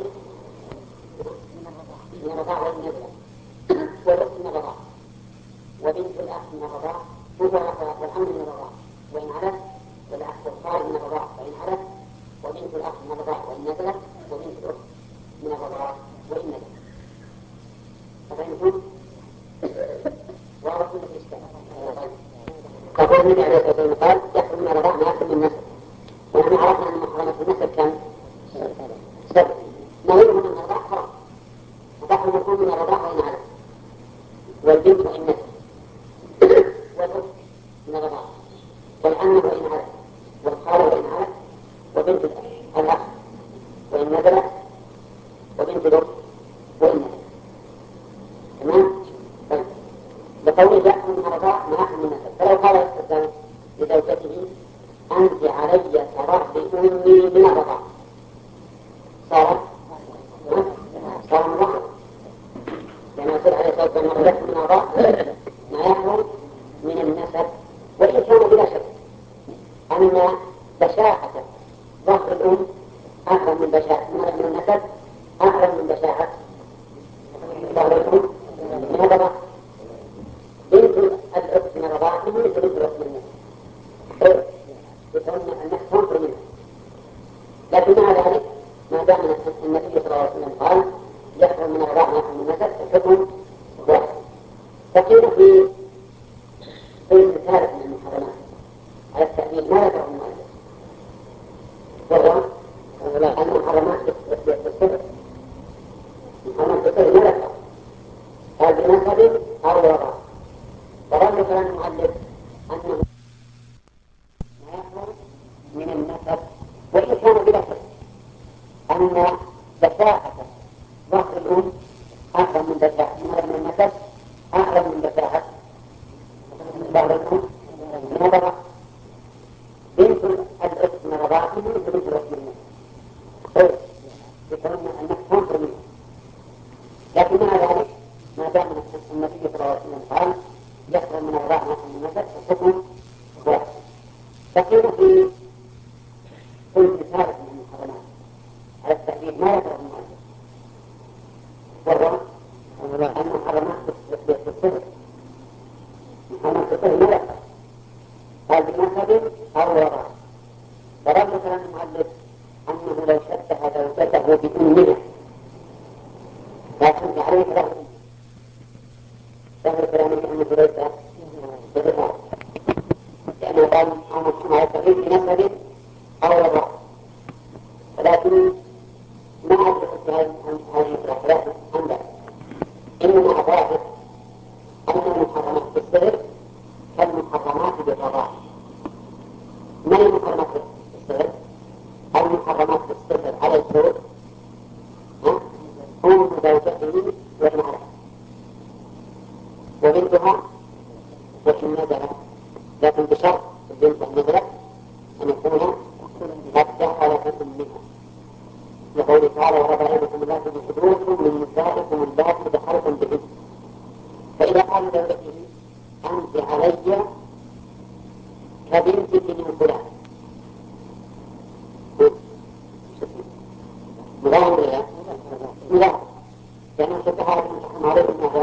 S3: من الرضاعة وإن نزلت والأخت من الرضاعة وبنت الأخ من الرضاعة والأم من الرضاعة وإن علت والأخ والخال من الرضاعة وإن علت وبنت الأخ من الرضاعة وإن نزلت وبنت الأخت من الرضاعة وإن نزلت. ففهمتم؟ وأرسل الإشكال. فقال النبي عليه الصلاة والسلام قال يحرم من الرضاعة ما يحرم من النسب. ونحن عرفنا أن محرمات النسب كم؟ سبع. نظيرهم من الرضاعة حرام. وتحرم الأم من الرضاعة وإن علت والبنت وإن نزلت والأخت من الرضاعة والعمة وإن علت والخالة وإن علت وبنت الأخ وإن نزلت وبنت الأخت وإن نزلت. تمام؟ طيب بقوله يحكم من الرضاعة ما يحكم من النسب. فلو قال لزوجته أنت علي كرهن أمي من الرضاعة صار صار مرحب لأن يصير عليه الصلاة والسلام يحكم من الرضاعة ما يحكم من النسب. وإن كان بلا شك أن بشاعة ظهر الأم أكثر من بشاعة من النسب أكثر من بشاعة ظهر الأم من الرضاعة. بنت الأخت من الرضاعة مثل بنت الأخت من النسب يكون النسب تنقل منها. لكن مع ذلك ما دام النبي صلى الله عليه وسلم قال يحرم من الرضاعة ما يحرم من النسب الحكم واحد. فكيف في في مثال من المحرمات على التأمين ما ذكره المؤلف وهو المحرمات بالصفر. المحرمات بالصفر ما ذكره قال بنسب أو وضع. ورد كلام المؤلف أنه ما يحرم من النسب وإن كان بلا شك أن
S1: بشاعة ظهر الأم أقرب من بشاعة من النفس أقرب من بشاعة ظهر الأم نظرة بنت الأخت من رضاعته بنت الأخت منه طيب يقولون أنك تنظر منه لكن مع ذلك ما دام النبي صلى الله عليه وسلم قال يقرب من الرضاعة من النفس الحكم واحد. تقول في كل مثال من المحرمات على التحديد ما يقرب من النفس وهو أن المحرمات بالصدق محرمات بالصدق ما يقرب قال بنسب أو وراء ورد كلام المؤلف أنه لو شبه زوجته بأمها لكن عليه له ظهر كلامه أنه ليس بذكر لأنه قال أنه على التغيير بنسب أو وراء ولكن ما أدرك هذه الأخلاق عن ذلك إنما أظاهر أن المحرمات بالصدق كالمحرمات بالرضاعة. ما المحرمات بالصدق؟ المحرمات بالصدق على الزوج هم زوجته والمرأة وبنتها وإن نزلت لكن بشرط البنت أن نزلت أن يكون قد دخل في منها لقوله تعالى وربائبكم اللاتي في حجوركم من نسائكم اللاتي دخلتم بهن. فإذا قال زوجته أنت علي كبنتك من فلان مضاهم إليه مضاهم لأنه شبهها بمن عليه ماذا؟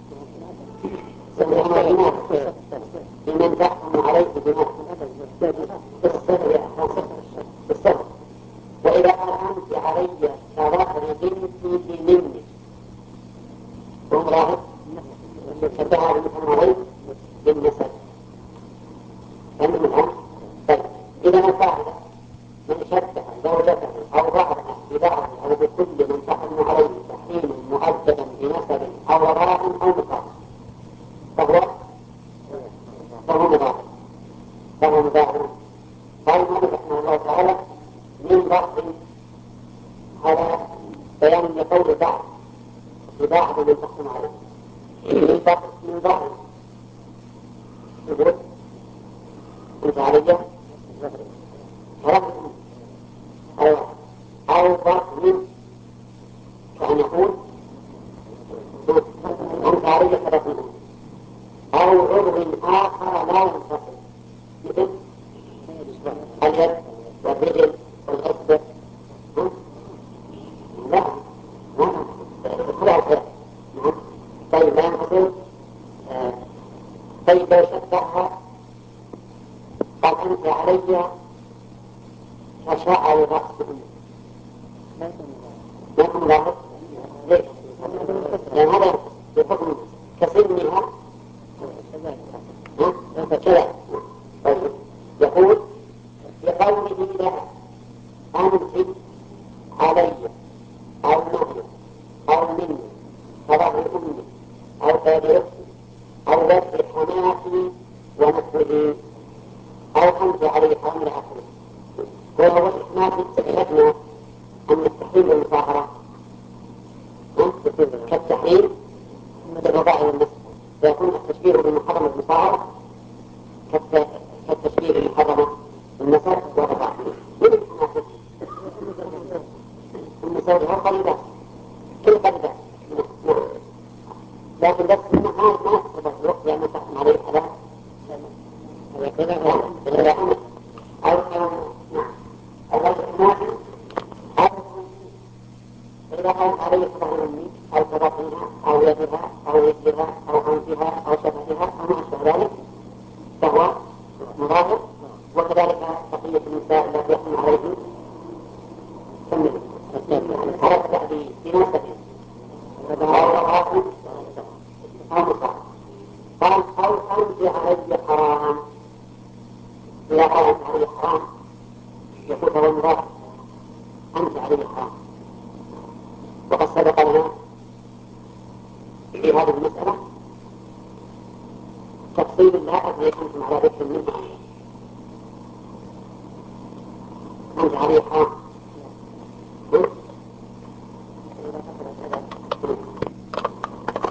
S1: سبحانه بماذا؟ بمن تحكم عليه بماذا؟ بالصبر يا أخوان بالصبر. وإذا قال أنت علي كظهر بنتي مني وهم راهب شبهها بمن عليه بالنسب فهمتم الآن؟ طيب إذا القاعدة من شبه زوجته أو بعضها ببعض أو بكل من تحكم عليه تحريم مؤبدا بنسب أو وراء أو مقام فهو فهو مضاعف فهو مضاعف. قال المؤلف رحمه الله تعالى من ضغط على بيان لقول بعض ببعض من تحكم عليه من ضغط من ضغط يقول أنت علي رفض أو أو ضغط من كأن يقول أنت علي رفض أو عرض آخر لا ينفصل مثل اليد والرجل والأصبع لا لا كلها خير. طيب لا ينفصل. طيب لو شبهها قال أنت علي كشعر رأس ما يكون لاحظ ليش؟ لأن هذا بحكم كسنها كذا. طيب يقول بقوله لها أنت علي أو معي أو مني فظهر أمي أو تابعتي أو ذات حماتي ونحوه أو أنت علي أمر أخره. وهو الإحماد تكلمنا أن التحريم والمصاهرة كالتحريم بالرضاع والنسب فيكون التشبيه بالمحرم والمصاهرة كالتشبيه بالمحرم والنسب والرضاع. من الإحماد المساوية قليلة كل قليلة لكن بس ما ما يصبح الوقت لأنه تحكم عليه على إلى أمر أو نعم أو الإحماد أو إذا كانت عليه صدر مني أو صدقها أو يدها أو رجلها أو أنفها أو شفتها أو ما أشبه ذلك فهو مضاهر. وكذلك بقية النساء التي يحكم عليهم على التأديب بنسبه أو رضاعه أو مصاحب. قال أو أنت علي حرام. إذا قال أنت علي حرام يقول هو المضاهر أنت علي حرام. وقد سبق لنا في هذه المسألة تفصيل لا أدري أنتم على ذكر منه أنت علي حرام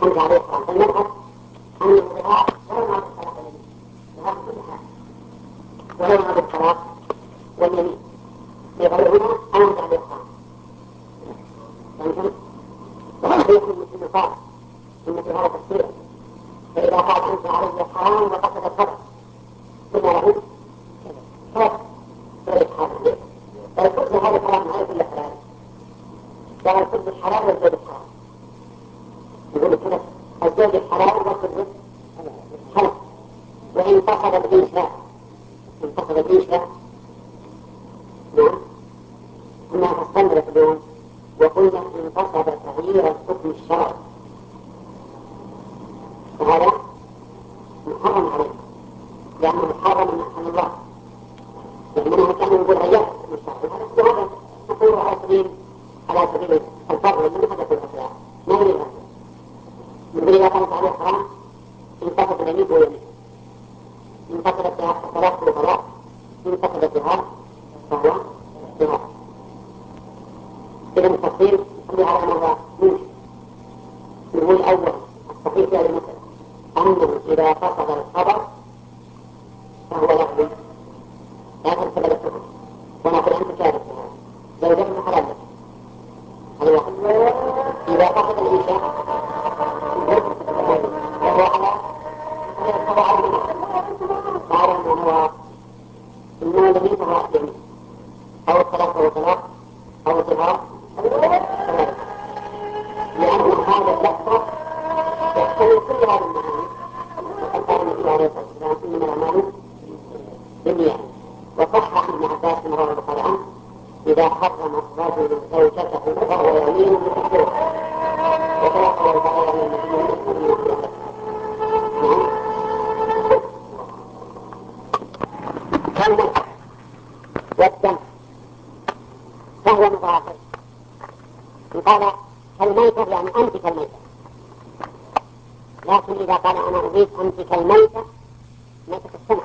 S3: أنت عليه الحرام فالمبحث عن الظهار ولو ما بالطلاق واليمين ظهار كل حال ولو ما بالطلاق واليمين لغيرهما أنت عليه الحرام فهمتم؟ وهذا يكون مثل مقال ثم في هذا تفسير فإذا قال أنت عليه الحرام وقصد الخبر ثم له كذا ذلك حرام فالكل هذا حرام على كل حلال قال الكل حلال والزوج حرام يقول كذا الزوج حلال والكل حلال وإن قصد الإنشاء إن قصد الإنشاء نعم كنا فصلنا اليوم وقلنا إن قصد تغيير الحكم الشرعي فهذا محرم عليه لأنه محرم من الله لأنه كان يقول غيرت الحكم الشرعي وهذا نقول على سبيل على سبيل الفضل من حدث الأخلاق ما يريد هذا يقول إذا كانت عليه حرام إن قصد اليمين ويمين إن قصد الطلاق وطلاق إن قصد الظهار فهو ظهار إذا التفصيل يحمل على مرة ممكن يقول الأول الصحيح في هذه المسألة أنه إذا قصد الخبر فهو لغو لا تنسب الحكم ونقول أنت كاذب زوجته حلال لك هذا واحد إذا قصد الإنشاء فهو على فهو على قال أنه هو إنما الذي فهو يمين أو الطلاق أو الطلاق أو الظهار لأن هذا اللفظ يحتمل كل هذه المعاني وقد قال النبي عليه الصلاة والسلام إنما الأعمال بالنيات وصح عن ابن عباس رواه البخاري عنه إذا حرم الرجل زوجته فهو يمين بالكفر وتوقع البخاري عن النبي كالميت والدم فهو مضاعف قال كالميتة يعني أنت كالميتة لكن إذا قال أنا أريد أنت كالميتة ميتة السمع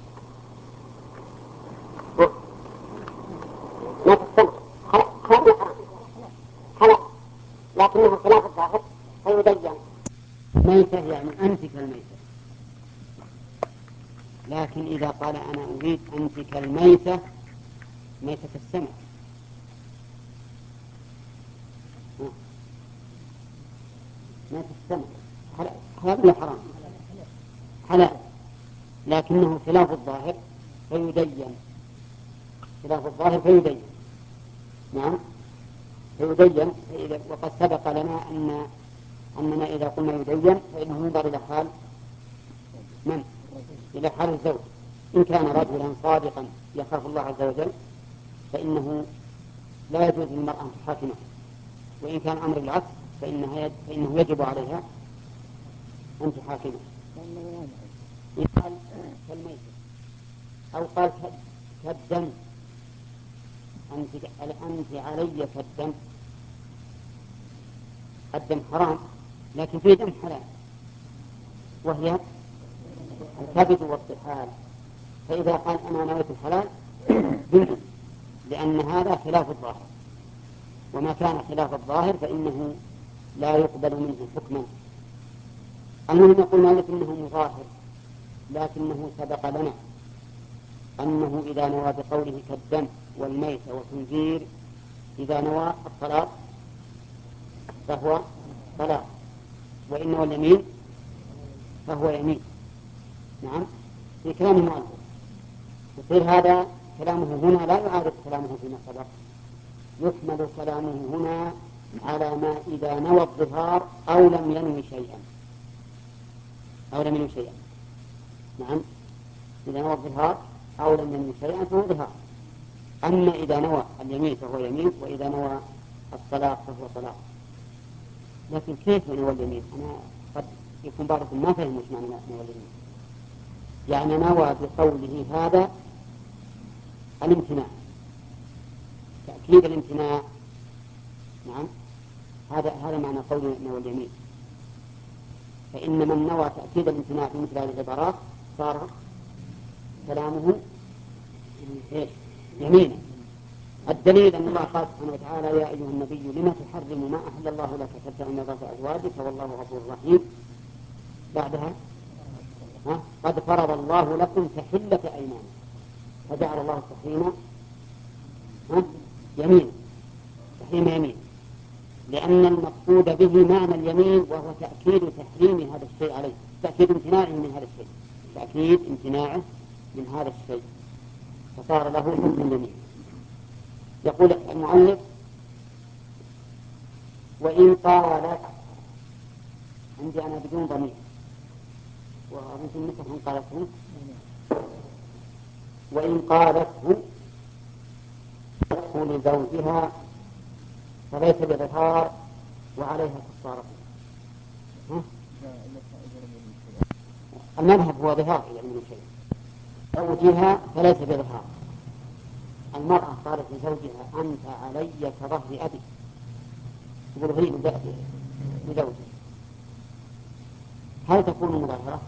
S3: ميتة السمع حلق حلق لكنه خلاف الظاهر فيبين ميتة يعني أنت كالميتة لكن إذا قال أنا أريد أنت كالميتة ميتة السمع ميتة السمع حلال ولا حرام؟ حلال لكنه خلاف الظاهر فيدين خلاف الظاهر فيدين نعم فيدين وقد سبق لنا أن أننا إذا قلنا يدين فإنه ينظر إلى حال من؟ إلى حال الزوج إن كان رجلا صادقا يخاف الله عز وجل فإنه لا يجوز للمرأة أن تحاكمه وإن كان أمر العكس فإنه فإنه يجب عليها أن تحاكمه قال كالميتة أو قال كالدم أنت, أنت علي كالدم الدم حرام لكن فيه دم حلال وهي الكبد والطحال فإذا قال أنا نويت الحلال بنت لأن هذا خلاف الظاهر وما كان خلاف الظاهر فإنه لا يقبل منه حكما المهم يقول مالك إنه مظاهر لكنه سبق لنا أنه إذا نوى بقوله كالدم والميت والخنزير إذا نوى الطلاق فهو طلاق وإن نوى اليمين فهو يمين نعم في كلام المؤلف يصير هذا كلامه هنا لا يعارض كلامه فيما سبق يكمل كلامه هنا على ما إذا نوى الظهار أو لم ينوي شيئا أو لم ينوي شيئا نعم إذا نوى الظهار أو لم ينوي شيئا فهو ظهار أما إذا نوى اليمين فهو يمين وإذا نوى الطلاق فهو طلاق لكن كيف نوى اليمين أنا قد يكون بعضكم ما فهم وش معنى نوى اليمين يعني نوى بقوله هذا الامتناع تأكيد الامتناع نعم هذا هذا معنى قول نوى اليمين فإن من نوى تأكيد الامتناع في مثل هذه العبارات صار كلامه إيش يمينا
S1: الدليل أن الله قال سبحانه وتعالى يا أيها النبي لما تحرم ما أحل الله لك تبتغي مرضات أزواجك والله غفور رحيم. بعدها ها؟ قد فرض الله لكم تحلة أيمانكم فجعل الله التحريم يمين تحريم يمين لأن المقصود به معنى اليمين وهو تأكيد تحريم هذا الشيء عليه، تأكيد امتناعه من هذا الشيء، تأكيد امتناعه من هذا الشيء فصار له حكم اليمين. يقول المؤلف وإن قالت، عندي أنا بدون ضمير ومثل مثل قالته، وإن قالته لزوجها فليس بظهار وعليها كفارة. المذهب هو ظهار إلى من شيء زوجها فليس بظهار. المرأة قالت لزوجها أنت علي كظهر أبي، تقول هي لزوجها، هل تكون مظاهرة؟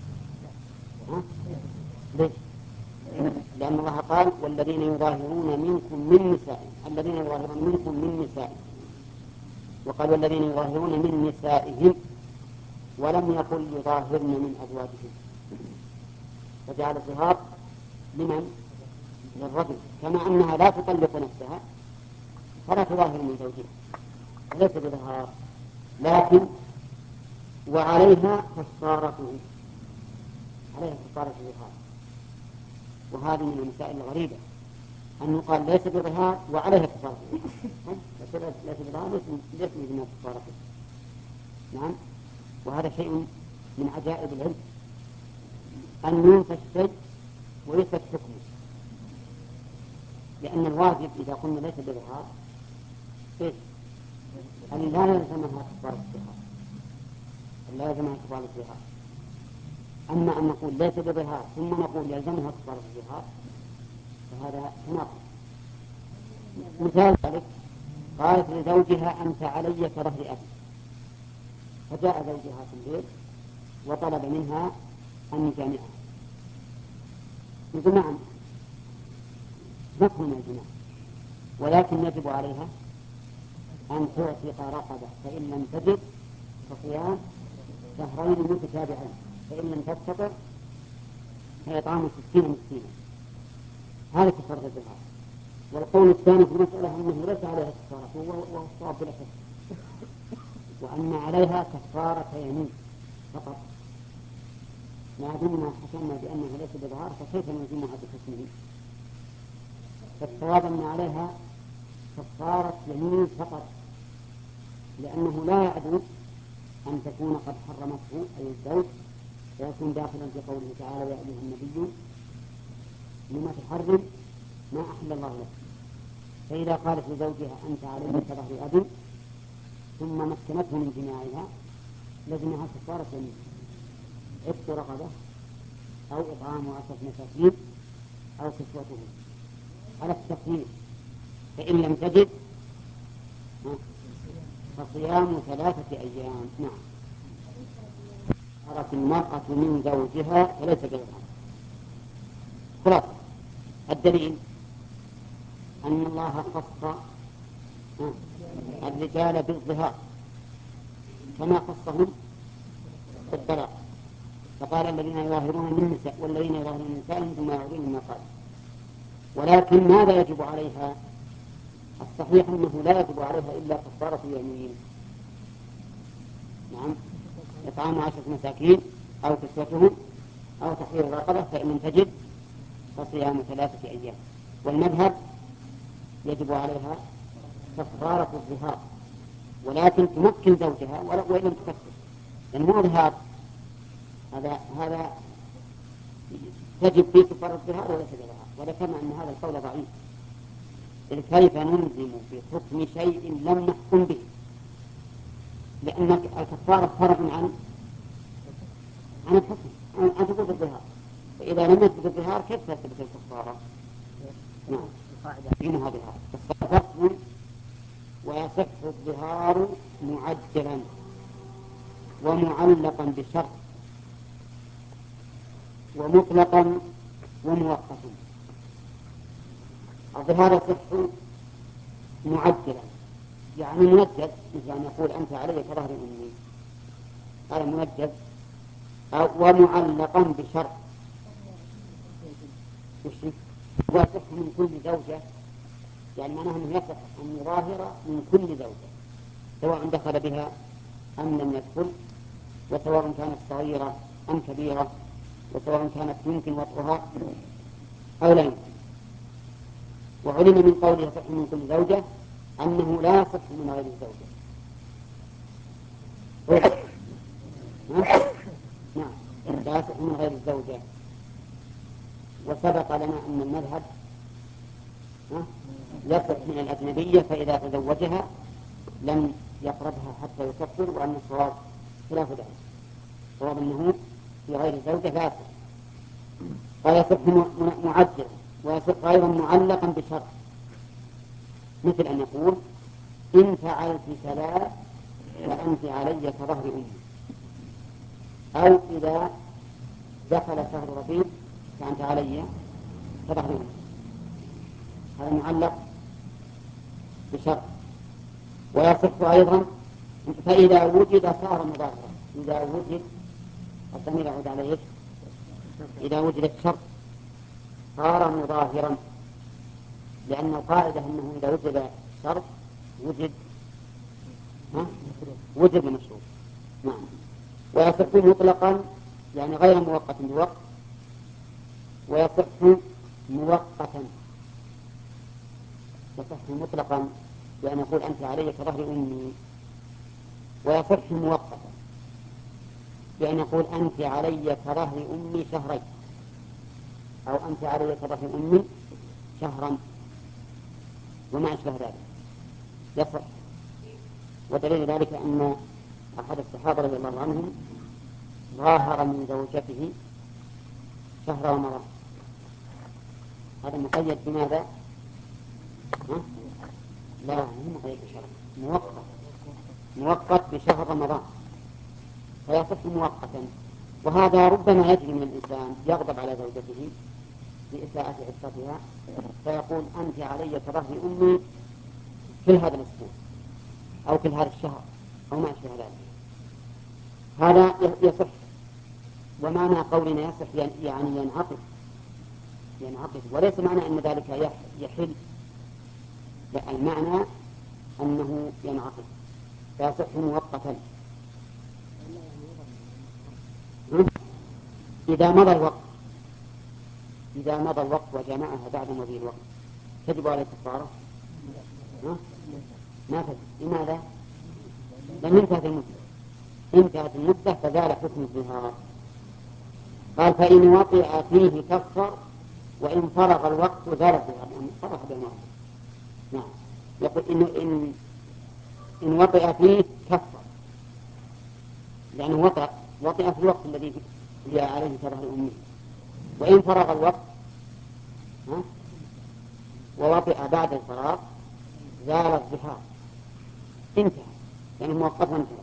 S1: ليش؟ لأن الله قال والذين يظاهرون منكم من نسائهم، الذين يظاهرون منكم من نسائهم، وقال والذين يظاهرون من نسائهم، ولم يقل يظاهرن من أزواجهم، فجعل الظهار لمن؟ للرجل، كما أنها لا تطلق نفسها فلا تظاهر من زوجها ليس بظهار، لكن وعليها كفارته، عليها كفارة الظهار. وهذه من المسائل الغريبة أن يقال ليس بظهار وعليها كفارة الظهار، ليس بظهار ليس من كفارة. نعم، وهذا شيء من عجائب العلم أن ينفى الشيء ويثبت حكمه، لأن الواجب إذا قلنا ليس بظهار إيش؟ أن لا يلزمها كفارة الظهار، أن لا يلزمها كفارة الظهار. أما أن نقول ليس بظهار ثم نقول يلزمها كفارة الظهار فهذا تناقض. مثال ذلك قالت لزوجها أنت علي كظهر أبي، فجاء زوجها في البيت وطلب منها أن يجامعها، نقول نعم نفهم الجماع، ولكن يجب عليها أن تعتق رقبة، فإن لم تجد فصيام شهرين متتابعين، فإن لم تستطع فإطعام ستين مسكينا. هذا كفارة الظهار. والقول الثاني في المسألة أنه ليس عليها كفارة وهو الصواب بلا شك، وأن عليها كفارة يمين فقط، ما دمنا حكمنا بأنه ليس بظهار فكيف نلزمها بحكمه؟ فالصواب أن عليها كفارة يمين فقط، لأنه لا يعدو أن تكون قد حرمته أي الزوج ويكون داخلا في قوله تعالى يا أيها النبي لما تحرم ما أحل الله لك. فإذا قالت لزوجها أنت علي كظهر أبي ثم مكنته من جماعها لزمها كفارة يمين، عتق رقبة أو إطعام عشرة مساكين أو كسوتهم على التخيير، فإن لم تجد فصيام ثلاثة أيام. نعم، أرت المرأة من زوجها فليس بظهار. خلاص الدليل أن الله خص الرجال بالظهار كما خصهم بالطلاق، فقال الذين يظاهرون من النساء والذين يظاهرون من نسائهم ثم يعودون ما قال. ولكن ماذا يجب عليها؟ الصحيح أنه لا يجب عليها إلا كفارة يمين. نعم، إطعام عشرة مساكين أو كسوتهم أو تحرير رقبة، فإن لم تجد فصيام ثلاثة أيام. والمذهب يجب عليها كفارة الظهار، ولكن تمكن زوجها وإن لم تكفر، لأن هو ظهار هذا هذا تجب فيه كفارة الظهار وليس بظهار. ولكن أن هذا القول ضعيف، كيف نلزم بحكم شيء لم نحكم به؟ لأن الكفارة فرع عن عن الحكم عن ثبوت الظهار، فإذا لم يثبت الظهار كيف تثبت الكفارة؟ نعم، قاعدة ظهار فصل ويصح الظهار معجلا ومعلقا بشرط ومطلقا وموقتا. الظهار يصح معجلا يعني منجد، مثل أن يقول أنت علي كظهر أمي، هذا منجد. ومعلقا بشرط ويصح من كل زوجة، يعني معناه أنه يصح أن يظاهر من كل زوجة سواء دخل بها أم لم يدخل، وسواء كانت صغيرة أم كبيرة، وسواء كانت يمكن وطئها أو لا يمكن. وعلم من قوله يصح من كل زوجة أنه لا يصح من غير الزوجة. نعم لا يصح من غير الزوجة. وسبق لنا أن المذهب يصح من الأجنبية فإذا تزوجها لم يقربها حتى يكفر، وأن الصواب خلاف ذلك، الصواب أنه في غير الزوجة لا يصح. فيصح معجل ويصح أيضا معلقا بشرط، مثل أن يقول إن فعلت ثلاث فأنت علي كظهر أمي، أو إذا دخل شهر ربيع فأنت علي كظهر أمي. هذا معلق بشرط. ويصح أيضا فإذا وجد صار مظاهرا. إذا وجد الضمير يعود عليه إذا وجد الشرط صار مظاهرا، لأن القاعدة أنه إذا وجد الشرط وجد ها؟ وجد المشروط. نعم. ويصح مطلقا يعني غير موقت بوقت، ويصح موقتا. يصح مطلقا بأن يقول أنت علي كظهر أمي، ويصح مؤقتا بأن يقول أنت علي كظهر أمي شهرين، أو أنت علي كظهر أمي شهرا وما أشبه ذلك، يصح. ودليل ذلك أن أحد الصحابة رضي الله عنهم ظاهر من زوجته شهر رمضان. هذا مقيد بماذا؟ ها؟ لا مو مقيد بشهر، مؤقت مؤقت بشهر رمضان، فيصح مؤقتا. وهذا ربما يجري من الإنسان يغضب على زوجته بإساءة عفتها فيقول أنت علي كظهر أمي في هذا الأسبوع أو في هذا الشهر أو ما أشبه ذلك، هذا يصح. ومعنى قولنا يصح يعني ينعقد ينعقد وليس معنى أن ذلك يحل، لا، المعنى أنه ينعقد فيصح مؤقتا. إذا مضى الوقت إذا مضى الوقت وجمعها بعد مضي الوقت تجب عليه الكفارة؟ ما تجب. لماذا؟ لم انتهت المدة انتهت المدة فزال حكم الظهار. قال فإن وطئ فيه كفر وإن فرغ الوقت زال الظهار، يعني فرغ بالموت. نعم. يقول إن إن إن وطئ فيه كفر لأنه وطئ وطئ في الوقت الذي هي عليه كظهر أمه. وإن فرغ الوقت ها ووطئ بعد الفراغ زال الظهار، انتهى يعني موقفا انتهى.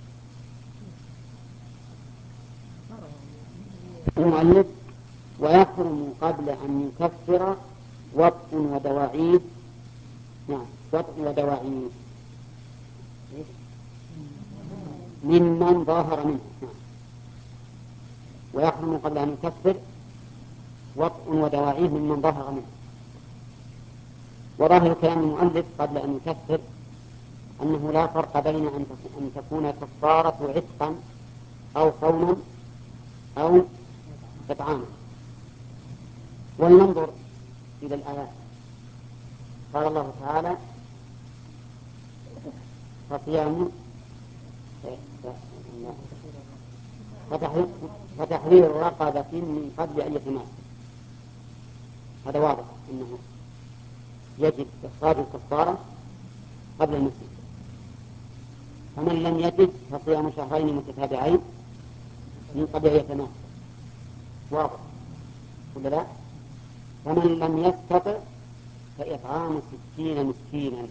S1: المؤلف ويحرم قبل أن يكفر وطء ودواعيد. نعم وطء ودواعيد ممن ظاهر منه. نعم. ويحرم قبل أن يكفر وطء ودواعيد ممن ظاهر منه. وظاهر كلام المؤلف قبل أن يكفر أنه لا فرق بين أن تكون كفارة عتقا أو صوما أو إطعاما. ولننظر إلى الآيات. قال الله تعالى فصيام فتحرير رقبة من قبل أن يتماس. هذا واضح أنه يجب إخراج الكفارة قبل المسلم. فمن لم يجد فصيام شهرين متتابعين من قبل أن يتماس، واضح ولا لا؟ فمن لم يستطع فإطعام ستين مسكينا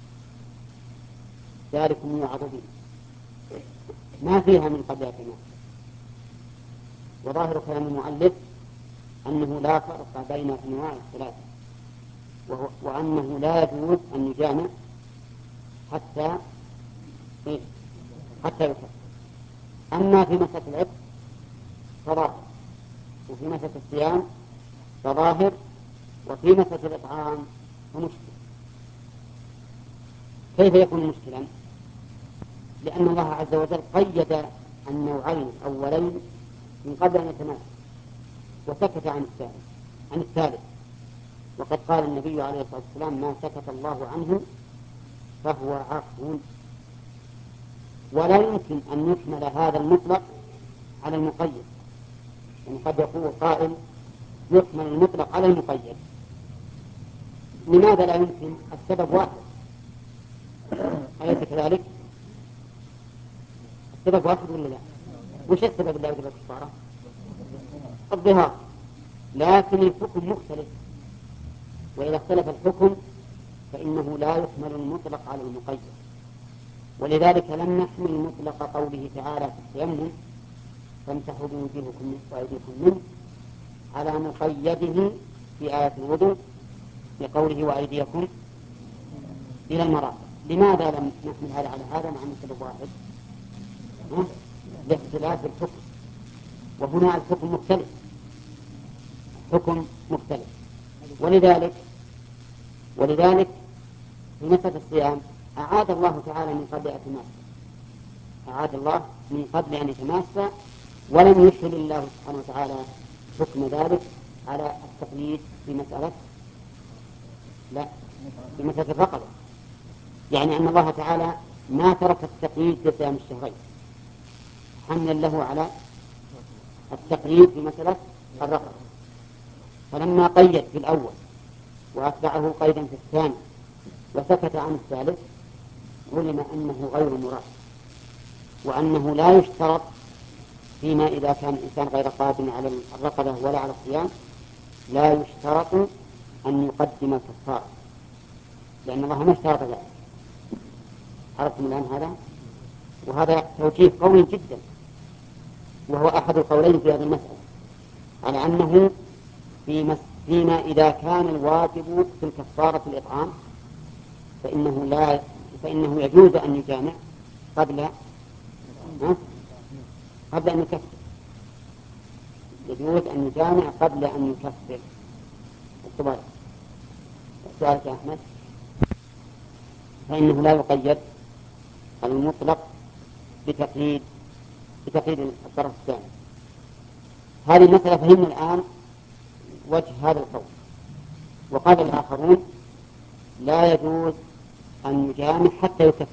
S1: ذلكم يوعظ به، ما فيها من قبل يتماس. وظاهر كلام المؤلف أنه لا فرق بين أنواع الثلاثة، وهو وأنه لا يجوز أن يجامع حتى إيه؟ حتى يكفر. أما في مسألة العتق فظاهر، وفي مسألة الصيام فظاهر، وفي مسألة الإطعام فمشكل. كيف يكون مشكلا؟ لأن الله عز وجل قيد النوعين الأولين من قبل أن يتماسك، وسكت عن الثالث عن الثالث وقد قال النبي عليه الصلاة والسلام: ما سكت الله عنه فهو عفو. ولا يمكن أن يحمل هذا المطلق على المقيد، يعني قد يقول قائل يحمل المطلق على المقيد. لماذا لا يمكن؟ السبب واحد، أليس كذلك؟ السبب واحد ولا لا؟ وش السبب اللي يجب الكفارة؟ الظهار، لكن الحكم مختلف، وإذا اختلف الحكم فإنه لا يحمل المطلق على المقيد. ولذلك لم نحمل مطلق قوله تعالى في التيمم: فامسحوا بوجوهكم وأيديكم منه، على مقيده في آية الوضوء بقوله: وأيديكم إلى المرافق. لماذا لم نحمل هذا على هذا مع سبب واحد؟ لاختلاف الحكم، وهنا الحكم مختلف، حكم مختلف. ولذلك ولذلك في مسألة الصيام أعاد الله تعالى من قبل أن يتماسى، أعاد الله من قبل أن يتماسى، ولم يحل الله سبحانه وتعالى حكم ذلك على التقليد في مسألة لا في مسألة الرقبة. يعني أن الله تعالى ما ترك التقليد في صيام الشهرين حملا له على التقليد في مسألة الرقبة، فلما قيد في الأول وأتبعه قيدا في الثاني وسكت عن الثالث علم أنه غير مراد، وأنه لا يشترط فيما إذا كان الإنسان غير قادر على الرقبة ولا على الصيام، لا يشترط أن يقدم الكفارة، لأن الله ما اشترط ذلك. عرفتم الآن هذا؟ وهذا توجيه قوي جدا، وهو أحد القولين في هذه المسألة، على أنه في مس... فيما إذا كان الواجب في الكفارة الإطعام فإنه لا فإنه يجوز أن يجامع قبل قبل أن يكفر، يجوز أن يجامع قبل أن يكفر. السؤال السؤال يا أحمد، فإنه لا يقيد المطلق بتقييد بتقييد الطرف الثاني. هذه المسألة فهمنا الآن وجه هذا القول. وقال الآخرون لا يجوز أن يجامع حتى يكفر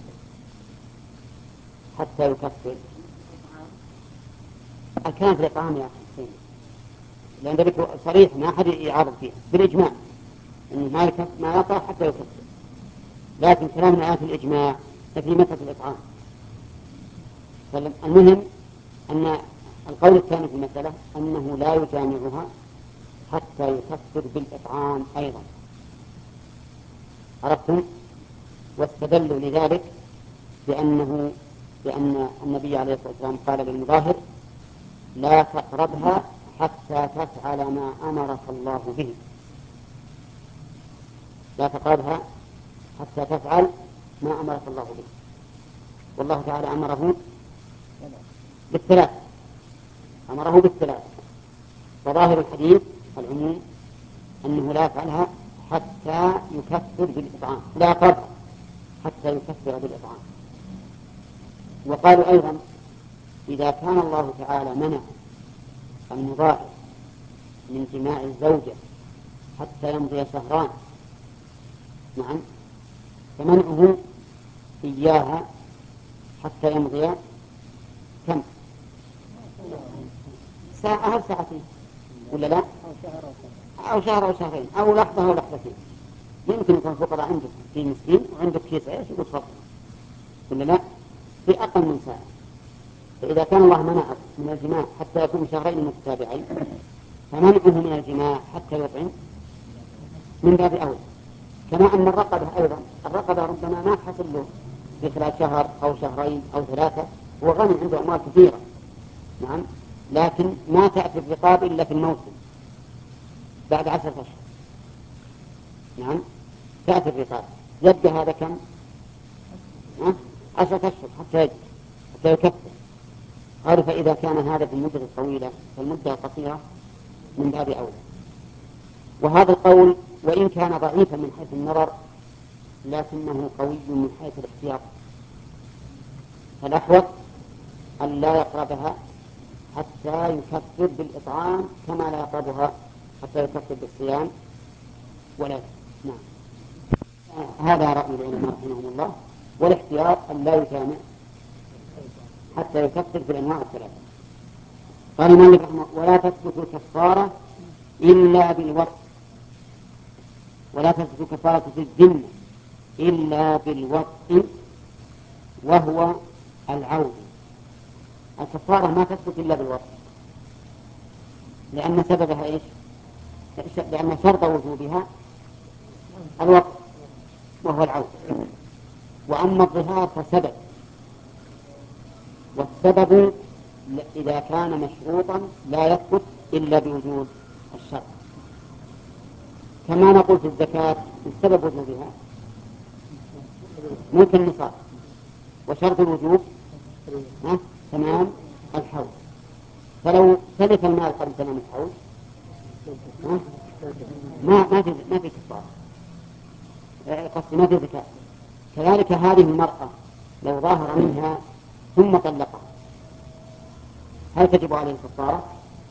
S1: حتى يكفر الكلام في الإطعام يا أخي، لأن ذلك صريح ما أحد يعارض فيه بالإجماع أنه ما يكفر ما يقع حتى يكفر، لكن كلامنا الآن في الإجماع في مسألة الإطعام. فالمهم أن القول الثاني في المسألة أنه لا يجامعها حتى يكفر بالإطعام أيضا. عرفتم؟ واستدلوا لذلك بأنه بأن النبي عليه الصلاة والسلام قال للمظاهر: لا تقربها حتى تفعل ما أمرك الله به. لا تقربها حتى تفعل ما أمرك الله به. والله تعالى أمره بالثلاث، أمره بالثلاث، وظاهر الحديث العموم أنه لا يفعلها حتى يكفر بالإطعام، لا يقربها حتى يكفر بالإطعام. وقالوا أيضا إذا كان الله تعالى منع المظاهر من جماع الزوجة حتى يمضي شهران، نعم، فمنعه إياها حتى يمضي كم؟ ساعة أو ساعتين ولا لا؟ أو شهر أو شهرين أو لحظة أو لحظتين. يمكن يكون فقراء عندك في مسكين وعندك كيس عيش وتفضل ولا لا؟ في أقل من ساعة. فإذا كان الله منعك من الجماع حتى يكون شهرين متتابعين، فمنعه من الجماع حتى يطعم من باب أول. كما أن الرقبة أيضا، الرقبة ربما ما حصل له في خلال شهر أو شهرين أو ثلاثة، هو غني عنده أموال كثيرة، نعم، لكن ما تأتي الرقاب إلا في الموسم بعد عشرة أشهر. نعم تأتي الرقاب. يبقى هذا كم؟ عشرة أشهر حتى يجب حتى يكفر. قالوا فإذا كان هذا في المدة الطويلة فالمدة القصيرة من باب أولى. وهذا القول وإن كان ضعيفا من حيث النظر لكنه قوي من حيث الاحتياط، فالأحوط أن لا يقربها حتى يكفر بالإطعام كما لا يقربها حتى يكفر بالصيام ولا. نعم هذا رأي العلماء رحمهم الله. والاحتياط أن لا يجامع حتى يكفر بالأنواع الثلاثة. قال مالك رحمه ولا تثبت الكفارة إلا بالوقت، ولا تثبت كفارة في الذمة إلا بالوقت وهو العود. الكفارة ما تثبت إلا بالوقت، لأن سببها إيش؟ لأن شرط وجوبها الوقت وهو العود. وأما الظهار فسبب، والسبب إذا كان مشروطا لا يثبت إلا بوجود الشرط. كما نقول في الزكاة السبب وجوبها ممكن النصاب، وشرط الوجوب تمام الحول. فلو سلف المال قبل تمام الحول ما ما في ما في كفارة، قصدي ما في زكاة. كذلك هذه المرأة لو ظاهر منها ثم طلقها هل تجب عليه الكفارة؟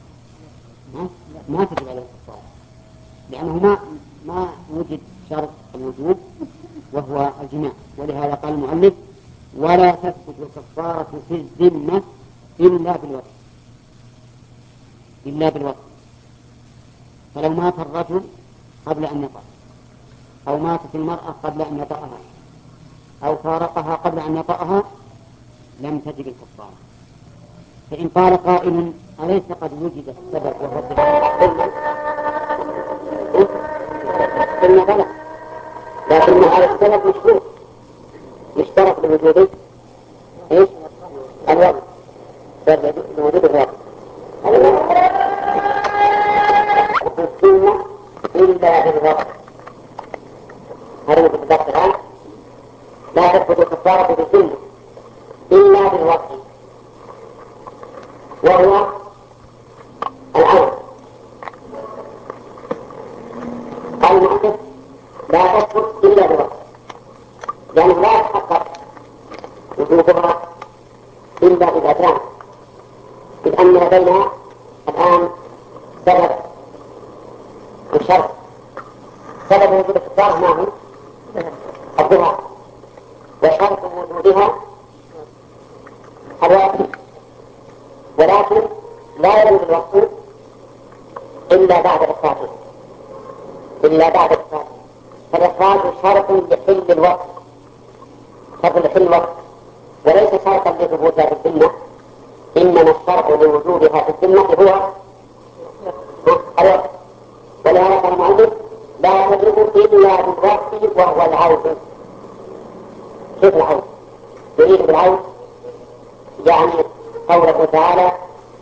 S1: ما تجب عليه الكفارة، لأنه ما ما وجد شرط الوجوب وهو الجماع. ولهذا قال المؤلف ولا تثبت الكفارة في الذمة إلا بالوقت إلا بالوقت. فلو مات الرجل قبل أن يطأ، أو ماتت المرأة قبل أن يطأها، أو فارقها قبل أن يطأها لم تجب الكفارة. فإن قال قائل أليس قد وجد السبب وهو قلنا بلى، لكن هذا السبب مشروط يشترط بوجود ايش؟ الوقت، بوجود الوقت السنة إلا بالوقت. هذا بالضبط الآن لا تثبت الكفارة بالسنة إلا بالوقت وهو العون. قال المؤلف لا تثبت إلا بالوقت، لأنه لا يتحقق وجوبها إلا إذا كان إذ أن لدينا الآن سبب وشرط. سبب وجود الكفارة ما هو؟ الظهار، وشرط وجودها الوقت. ولكن لا يجوز الوقت إلا بعد إخراجه إلا بعد إخراجه فالإخراج شرط لحل الوقت شرط لحل الوقت وليس شرطا لثبوتها في الذمة. إنما الشرط لوجودها في الذمة هو الوقت. ولهذا قال المؤلف لا تجب إلا بالوقت وهو العود. كيف العود؟ يريد بالعود يعني قوله تعالى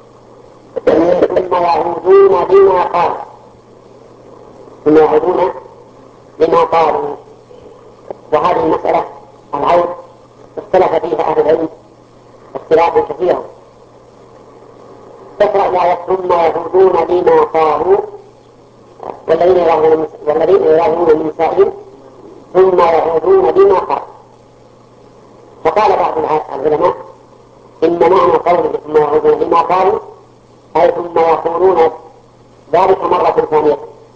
S1: ثم يعودون لما قالوا ثم يعودون لما قالوا. وهذه المسألة العود اختلف فيها أهل العلم اختلافا كثيرا. تقرأ الآية ثم يعودون لما قالوا والذين يراجعون من نسائهم ثم يعودون لما قالوا. فقال بعض العلماء إن معنى قوله ثم يعودون لما قالوا أي ثم يقولون ذلك مرة ثانية،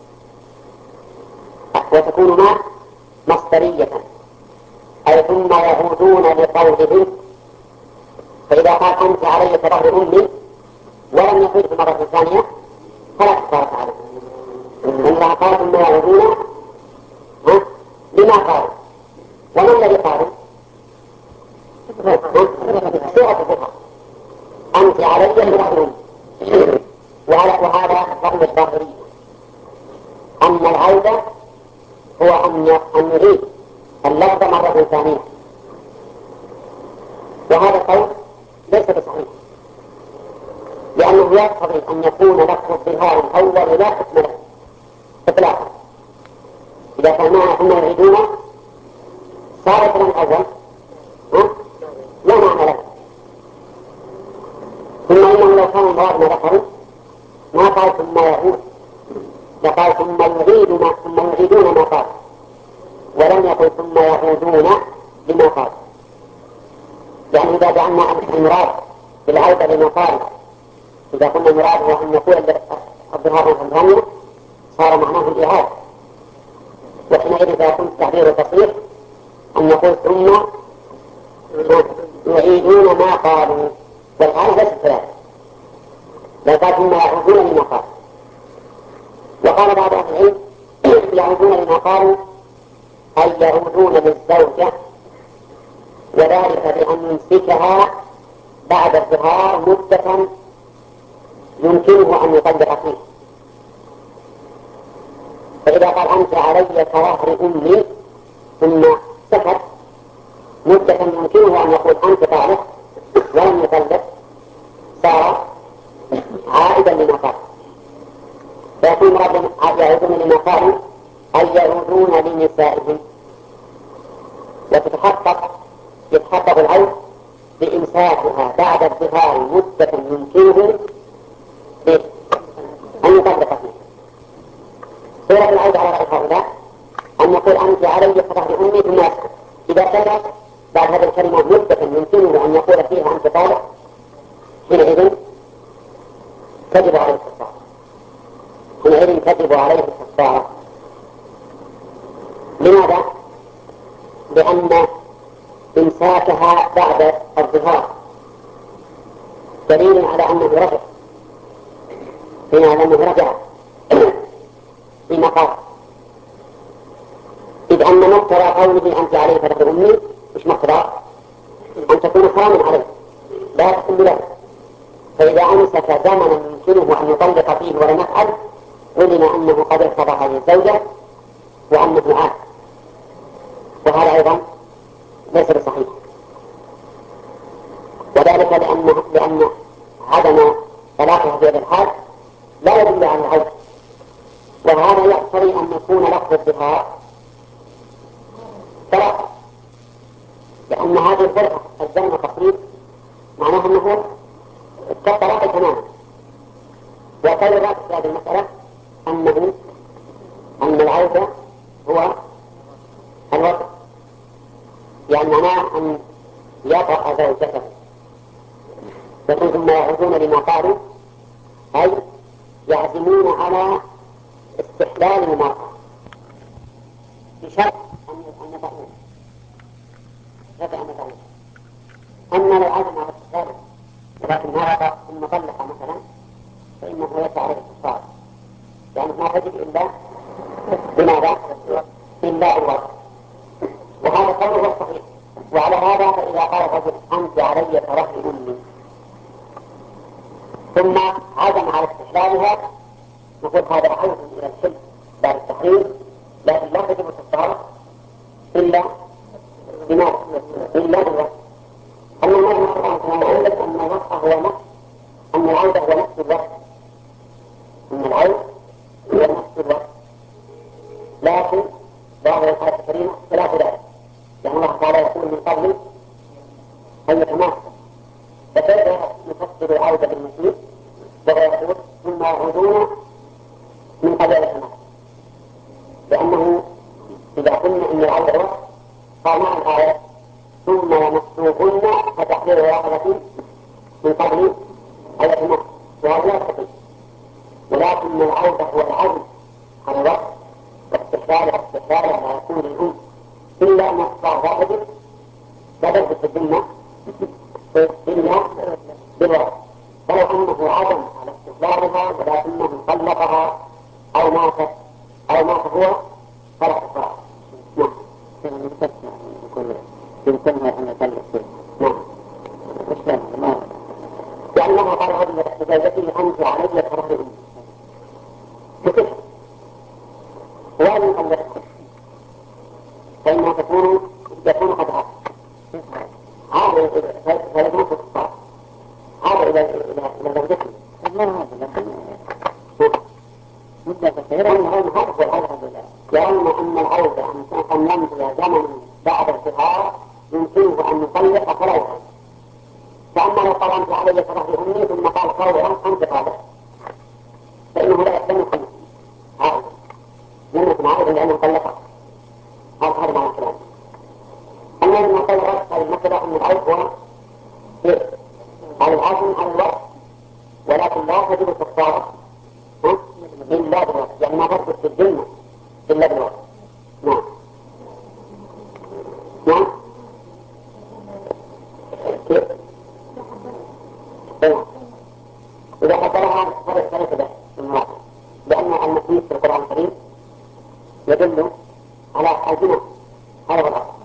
S1: وتكون ما مصدرية أي ثم يعودون لقولهم. فإذا قال أنت علي كظهر أمي ولم يقل في مرة ثانية فلا كفارة عليه. إنها قال ثم يعودون لما قالوا. وما الذي قالوا؟ سورة الظهر أنت علي كظهر أمي. وهذا رأي الظاهري أن العودة هو أن يعيد اللفظ مرة ثانية، وهذا القول ليس بصحيح لأنه يقتضي أن يكون لفظ الظهار الأول لا حكم له إطلاقا. إذا
S3: ثم يعيدون صار الكلام الأول لا معنى له. ثم إنه لو كان المراد ما ذكروا ما قال ثم يعود، لقال ثم يعيد ما ثم يعيدون ما قال، ولم يقل ثم يعودون لما قال. يعني إذا جعلنا المراد بالعودة لما قال، إذا قلنا المراد هو أن يقول الظهار والظهر صار معناه الإعادة، وحينئذ فيكون التعبير التصريح أن نقول ثم يعيدون ما قالوا، والآن ليس كذلك، بل قال ثم يعودون لما قالوا. وقال بعض أهل العلم يعودون لما قالوا أي يعودون للزوجة، وذلك بأن يمسكها بعد الظهار مدة يمكنه أن يطلق فيه. فإذا قال أنت علي كظهر أمي ثم سكت مدة يمكنه أن يقول أنت طالق ولم يطلق، صار عائدا لما قال. فيكون مراد يعودون لما قالوا أي يعودون لنسائهم، وتتحقق يتحقق العود بإمساكها بعد الظهار مدة يمكنه أن يطلق فيه. سورة العود على رأي هؤلاء أن نقول أنت علي كظهر أمي ثم يسكت. إذا كانت بعد هذه الكلمة مدة يمكنه أن يقول فيها أنت طالق، حينئذ تجب عليه الكفارة، حينئذ تجب عليه الكفارة. لماذا؟ لأن إمساكها بعد الظهار دليل على أنه رجع، دليل على أنه رجع فيما قال، إذ أن مقتضى قوله أنت عليه كظهر أمي مش مقتضى أن تكون حراما عليه لا تكون له. فإذا أمسك زمنا يمكنه أن يطلق فيه ولم يفعل علم أنه قد ارتضى هذه الزوجة وأنه عاد، وهذا أيضا ليس بصحيح. وذلك لأن لأن عدم طلاقها في هذا الحال لا يدل على العود، وهذا يقتضي أن يكون لفظ الظهار طلاق، لأن هذه الفرقة الزمن تقريب معناها أنه كالطلاق تماما. وقال ذلك في هذه المسألة أنه أن العودة هو الوقت، يعني معناه أن يطأ زوجته، ثم يعودون لما قالوا أي يعزمون على استحلال المرأة بشرط أن يطأون، شرط أن يطأون. أما لو عزم على استحلاله ولكن ما وقع ثم طلق مثلا فإنه ليس عليه الكفارة، لأنه ما تجد إلا بماذا؟ إلا الوقت. وهذا قول هو الصحيح. وعلى هذا فإذا قال الرجل أنت علي كظهر أمي ثم عزم على استحلالها نقول هذا عود إلى الحل بعد التحريم، لكن لا تجب الكفارة إلا بماذا؟ إلا بالوقت. أما المجمع الآن كما يعلم أن الوقت هو نفس أن العودة هو نفس الوقت، أن العود هو نفس الوقت، لكن ظاهر الآية الكريمة خلاف ذلك، لأن الله تعالى يقول من قبل أن يتماسك، فكيف يفسر العودة بالمسيح وهو يقول ثم يعودون من قبل التماسك؟ لأنه إذا قلنا أن العودة وقت قال مع الآية ثم يمسوهن فتحرير رقبة من قبل أن يتماسك، وهذا لا يستطيع. ولكن العودة هو العزم على الوقت واستحلال استحلال لا يكون للأم إلا أن يقطع واحد لا تثبت في الذمة إلا بالوقت، فلو أنه عزم على استحلالها ولكنه طلقها أو ماتت أو مات هو فلا كفارة. نعم. يمكنها أن يطلق. نعم. ما لأنها قال هذه لزوجته أنت علي كظهر أمي بكفر وأن يطلقها فإنها تكون يكون قد عاد عاد فيكون كفار عاد إلى إلى زوجته.
S2: الله هذا لكن
S3: مدة كثيرة من هذا هو العودة بالله، لأن أن العودة يمكنه أن يطلق فلا يطلق. فأما لو قال أنت علي كظهر أمي ثم قال قولا أنت طالق فإنه لا لم يطلق هذا لم يكن عائدا لأنه طلقه. هذا معنى الكلام. أما لما طلقت فالمسألة أن العيب هو على العزم على الوقت ولكن لا تجب الكفارة إلا بالوقت، يعني ما تثبت في الذمة إلا بالوقت. نعم نعم كيف؟ إذا حضرها فرق ثلاثة المواقع، لأن المسيح في القرآن الكريم يدل على الزنا هذا هو الأصل.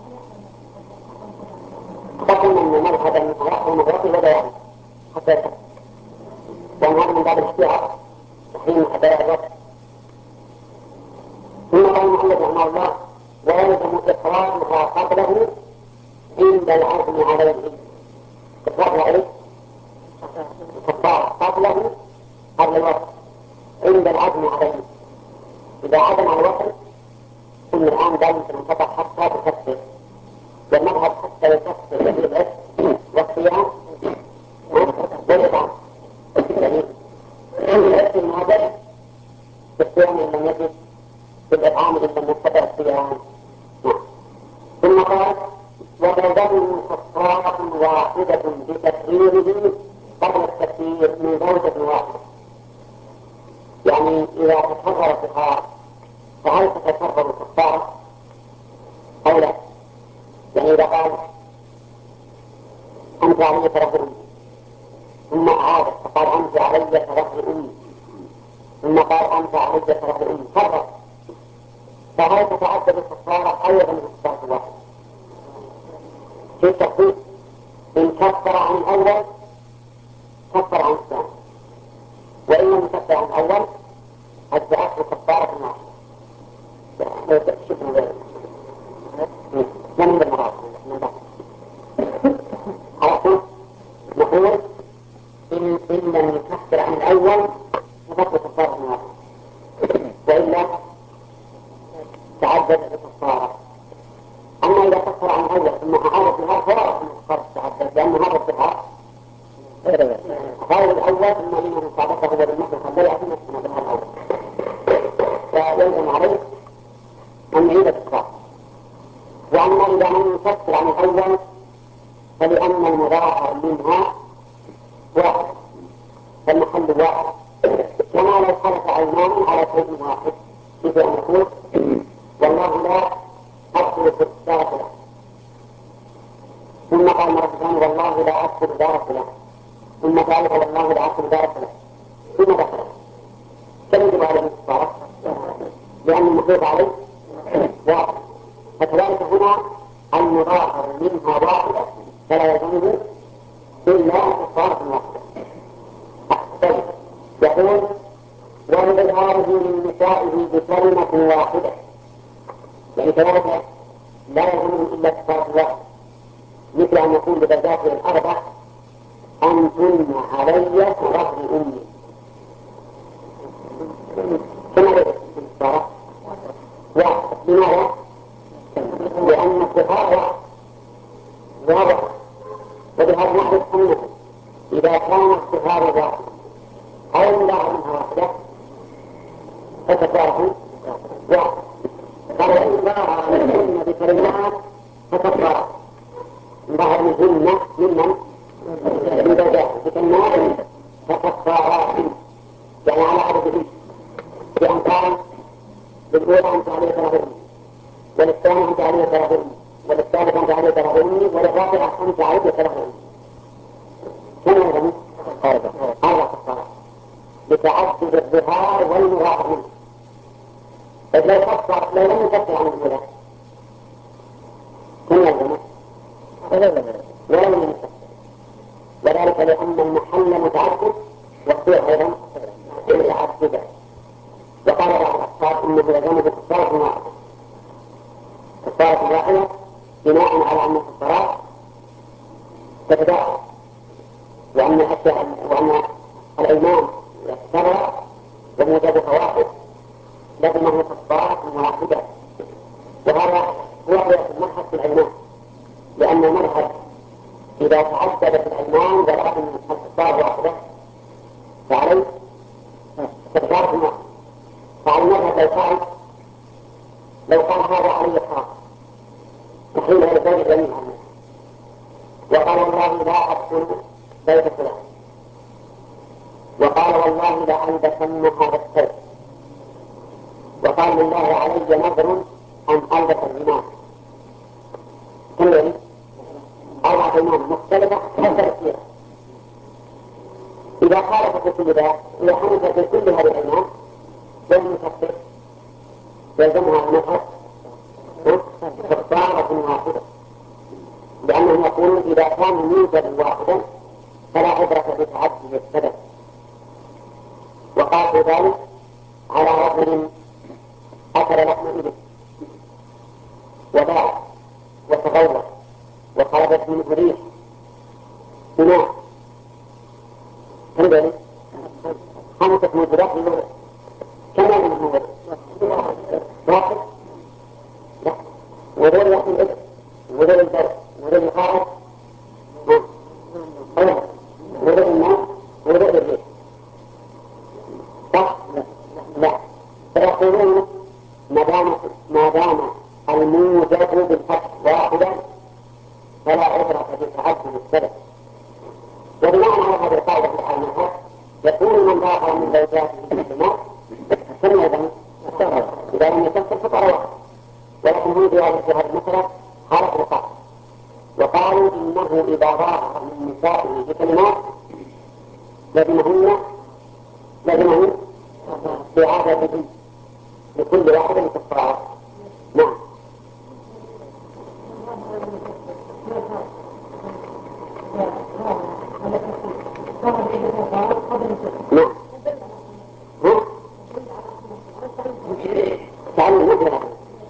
S3: قسم أن مذهب المحرق ومغرقه وبيانه حتى يتحدث، لأن هذا من باب الاختيار تحريم حتى الوقت. ثم قال المؤلف رحمه الله ويلزم إقرارها قبله عند العزم عليه. إقرارها عليه كفارة قبله قبل الوقت عند العزم عليه. إذا عزم على الوقت ثم الآن دائما تنقطع حتى تكفر، والمذهب حتى يكفر يجب وقتها والإطعام، يعني العزم الموضع بالصيام إن لم يجب بالإطعام إن لم يستطع الصيام. ثم قال ويلزم كفارة واحدة بتكريره قبل التكفير من زوجة واحدة. يعني إذا تكرر الطهارة فهل تتكرر الكفارة أو لا؟ يعني إذا قال أنت علي كظهر أمي ثم أعاد فقال أنت علي كظهر أمي ثم قال أنت علي كظهر أمي كرر، فهل تتعدد الكفارة أيضا بالكفارة الواحدة؟ في التخفيف إن كفر عن الأول كفر عن الثاني، وإن لم يكفر عن الأول أجزأته كفارة واحدة. لو تكشفنا ذلك ما من المرات عرفتم؟ نقول إن إن لم يكفر عن الأول فقط كفارة واحدة، وإلا تعدد الكفارة. أما إذا كفر عن الأول ثم أعاد فيها فلا الكفارة تتعدد، لأن هذا الصفات غير الأول ثم إنه صادقه هو بالمثل قد لا يأتي نفسنا بها الأول، فيلزم عليه أن يعيد الكفارة. وأما إذا لم يكفر عن الأول فلأن المظاهر منها واحد فالمحل واحد، كما لو خلف عينان على شيء واحد مثل أن يقول والله لا أدخل في الدار فلان ثم قال مرة ثانية والله لا أدخل دار فلان ثم ثالثة والله لا أدخل دار فلان ثم دخل، كم يجب عليه الكفارة؟ لأن المحيط عليه واحد. فكذلك هنا المظاهر منها واحدة فلا يلزمه إلا كفارة واحدة. طيب يقول وإظهاره من نسائه بكلمة واحدة، يعني كذلك لا يلزمه إلا كفارة واحدة، مثل أن يقول لبزاته الأربع أنتن علي كظهر أمي، كما يجب الكفارة واحدة. لماذا؟ لأن الكفارة واضح، وبهذا نحدث أنه إذا كان الكفارة واحدة أو ملاحظة منها واحدة فكفارة واحدة. قال إن ظهر منهن بكلمات فكفارة، ظهر منهن ممن بزوجات بكلمات فكفارات، يعني على عددهن، بأن قال بالأولى أنت عليه كظهر أمي، وللثاني أنت عليه كظهر أمي، وللثالث أنت عليه كظهر أمي، وللرابع أنت عليه كظهر أمي. كم يلزم؟ أربع كفارات لتعدد الظهار والمظاهر منه. إذ لو كفر لو لم يكفر عن الأولى كم يلزم؟ ولو لم يكفر، وذلك لأن المحل متعدد والصيغ أيضا متعددة. وقال بعض الأصحاب إنه يلزم بكفارة واحدة، كفارة واحدة بناء على أن الكفارات تتداخل، وأن الأشياء وأن الأيمان يتكرر وموجب فواحد لازمه كفارة واحدة. وهذا هو قياس المبحث في الأيمان، لأن لأن المذهب إذا تعددت الأيمان ولكن الصار واحدة فعليه استغفار الناس. فعلى المذهب لو قال لو قال هذا علي حرام وحين يزال جميع الناس وقال والله لا أدخل بيت فلان وقال والله لا ألبسن هذا الثوب وقال لله علي نذر أن ألبس الإمام كل أربعة إمام مختلفة حتى كثيرة. إذا خالف في كل ذلك إذا حدث في كل هذه الأيام لم يكفر يلزمها المذهب كفارة واحدة لأنهم يقولون إذا كان موجبا واحدا فلا عبرة بتعدد السبب. وقال في ذلك على رجل أكل لحم إبل وباع وتغوط وخرجت منه ريح إناء كم ذلك؟ خمسة موجبات للغة كما من هو واحد لا وذول لحم الإبل وذول البرد وذول الخارج وذول الناس وذول الريح صح؟ لا فيقولون ما دام ما دام الموجب بالفتح واحدا فلا عبرة بتعدد السبب. وبناء على هذه القاعدة في المذهب يكون من داخل من زوجاته المسلمات كم يدعي إذا لم يكفر فقر واحد. ولكن هم في هذه المسألة حالة القاعدة وقالوا إنه إذا ظاهر من نسائه بكلمات لازمهن لازمهن إعادته لكل واحد كفارة. نعم نعم ها؟ تعالوا نقرأ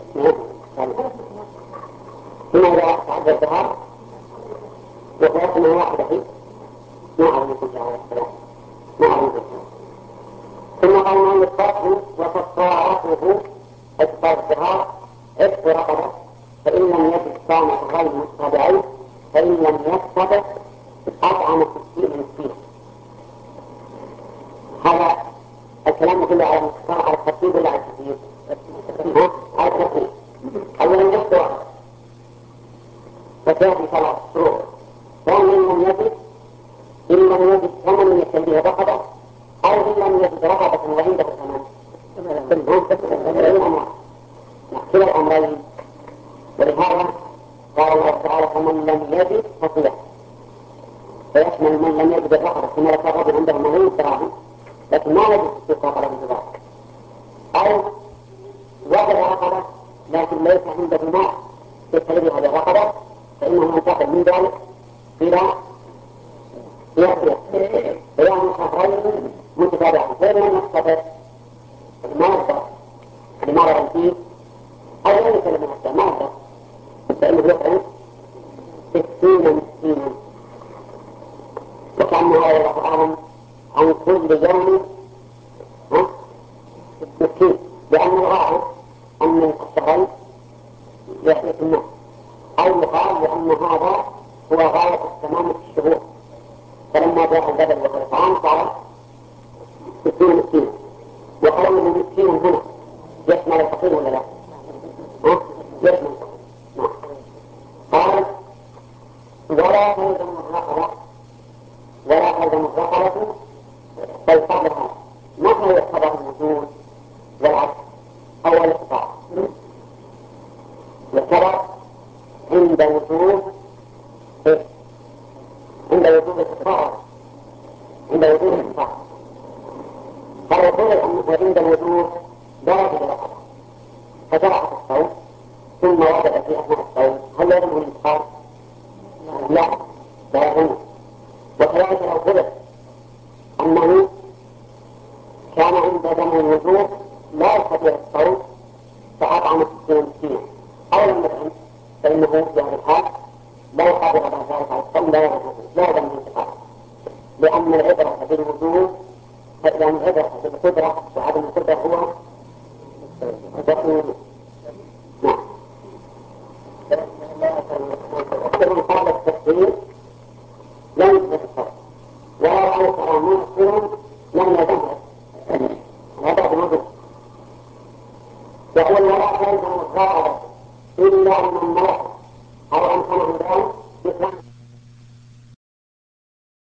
S3: هنا إذا تعدى الظهر وقالت أنها واحدة فيه ما أعلم كل على السلام ما أعلم كل ثم قال أن الطرف وكفارته إكبر الظهر إكبر رقبة فإن لم يجد صام غير متبعين فإن لم يستطع أطعم ستين مسكينا. هذا الكلام كله على المستقر على الترتيب ولا على الترتيب؟ على الترتيب. أولا يستوى فتأتي ثلاث شروط. ثانيا لم يجد إن لم يجد ثمن يسميه رقبة أو إن لم يجد رقبة وعنده ثمن. كلا الأمرين. ولهذا قال الله تعالى فمن لم يجد فصيح فيشمل من لم يجد الرقبة كما لك الرجل عنده ملايين دراهم لكن ما يجد تسويق رقبة بذلك أو وجد رقبة لكن ليس عنده ماء يستغل هذه الرقبة فإنه ينتقل من ذلك إلى يأتي فيعني شهرين متتابعين غير من يستطيع ما يقدر لمرض فيه أو لا يسلم حتى ما يقدر فإنه يطعم ستين مسكينا وكأن هذا القرآن عن كل يوم مسكين لأن الغالب أن الشهرين يحدث الناس أو يقال لأن هذا هو غاية التمام في الشهور فلما جاء البدل والقرآن صار ستين مسكينا وقالوا من مسكين هنا يشمل الفقير ولا لا؟ ها؟ يشمل نعم. قال ولا تلزم الرقبة ولا تلزم الرقبة بل قبلها متى يعتبر الوجود والعكس أو الاقطاع يعتبر عند وجود عند وجود الاقطاع عند وجود الاقطاع قال يقول أنه عند الوجود درجة الرقبة فجرحت الصوت ثم وجد في أثناء الصوت هل يلزمه الانتقال؟ لا لا يلزمه. وكذلك لو قلت أنه كان عند دم الوجود لا يستطيع الصوت فأطعم ستين مسكينا أو لم يفهم فإنه في هذا الحال لا يقابل بعد ذلك على الصوم لا يلزمه لا يلزمه الانتقال لأن العبرة بالوجود لأن العبرة بالقدرة وعدم القدرة هو دخول. نعم. يقول ولا تلزم الرقبة إلا من ملك أو أمكنه ذلك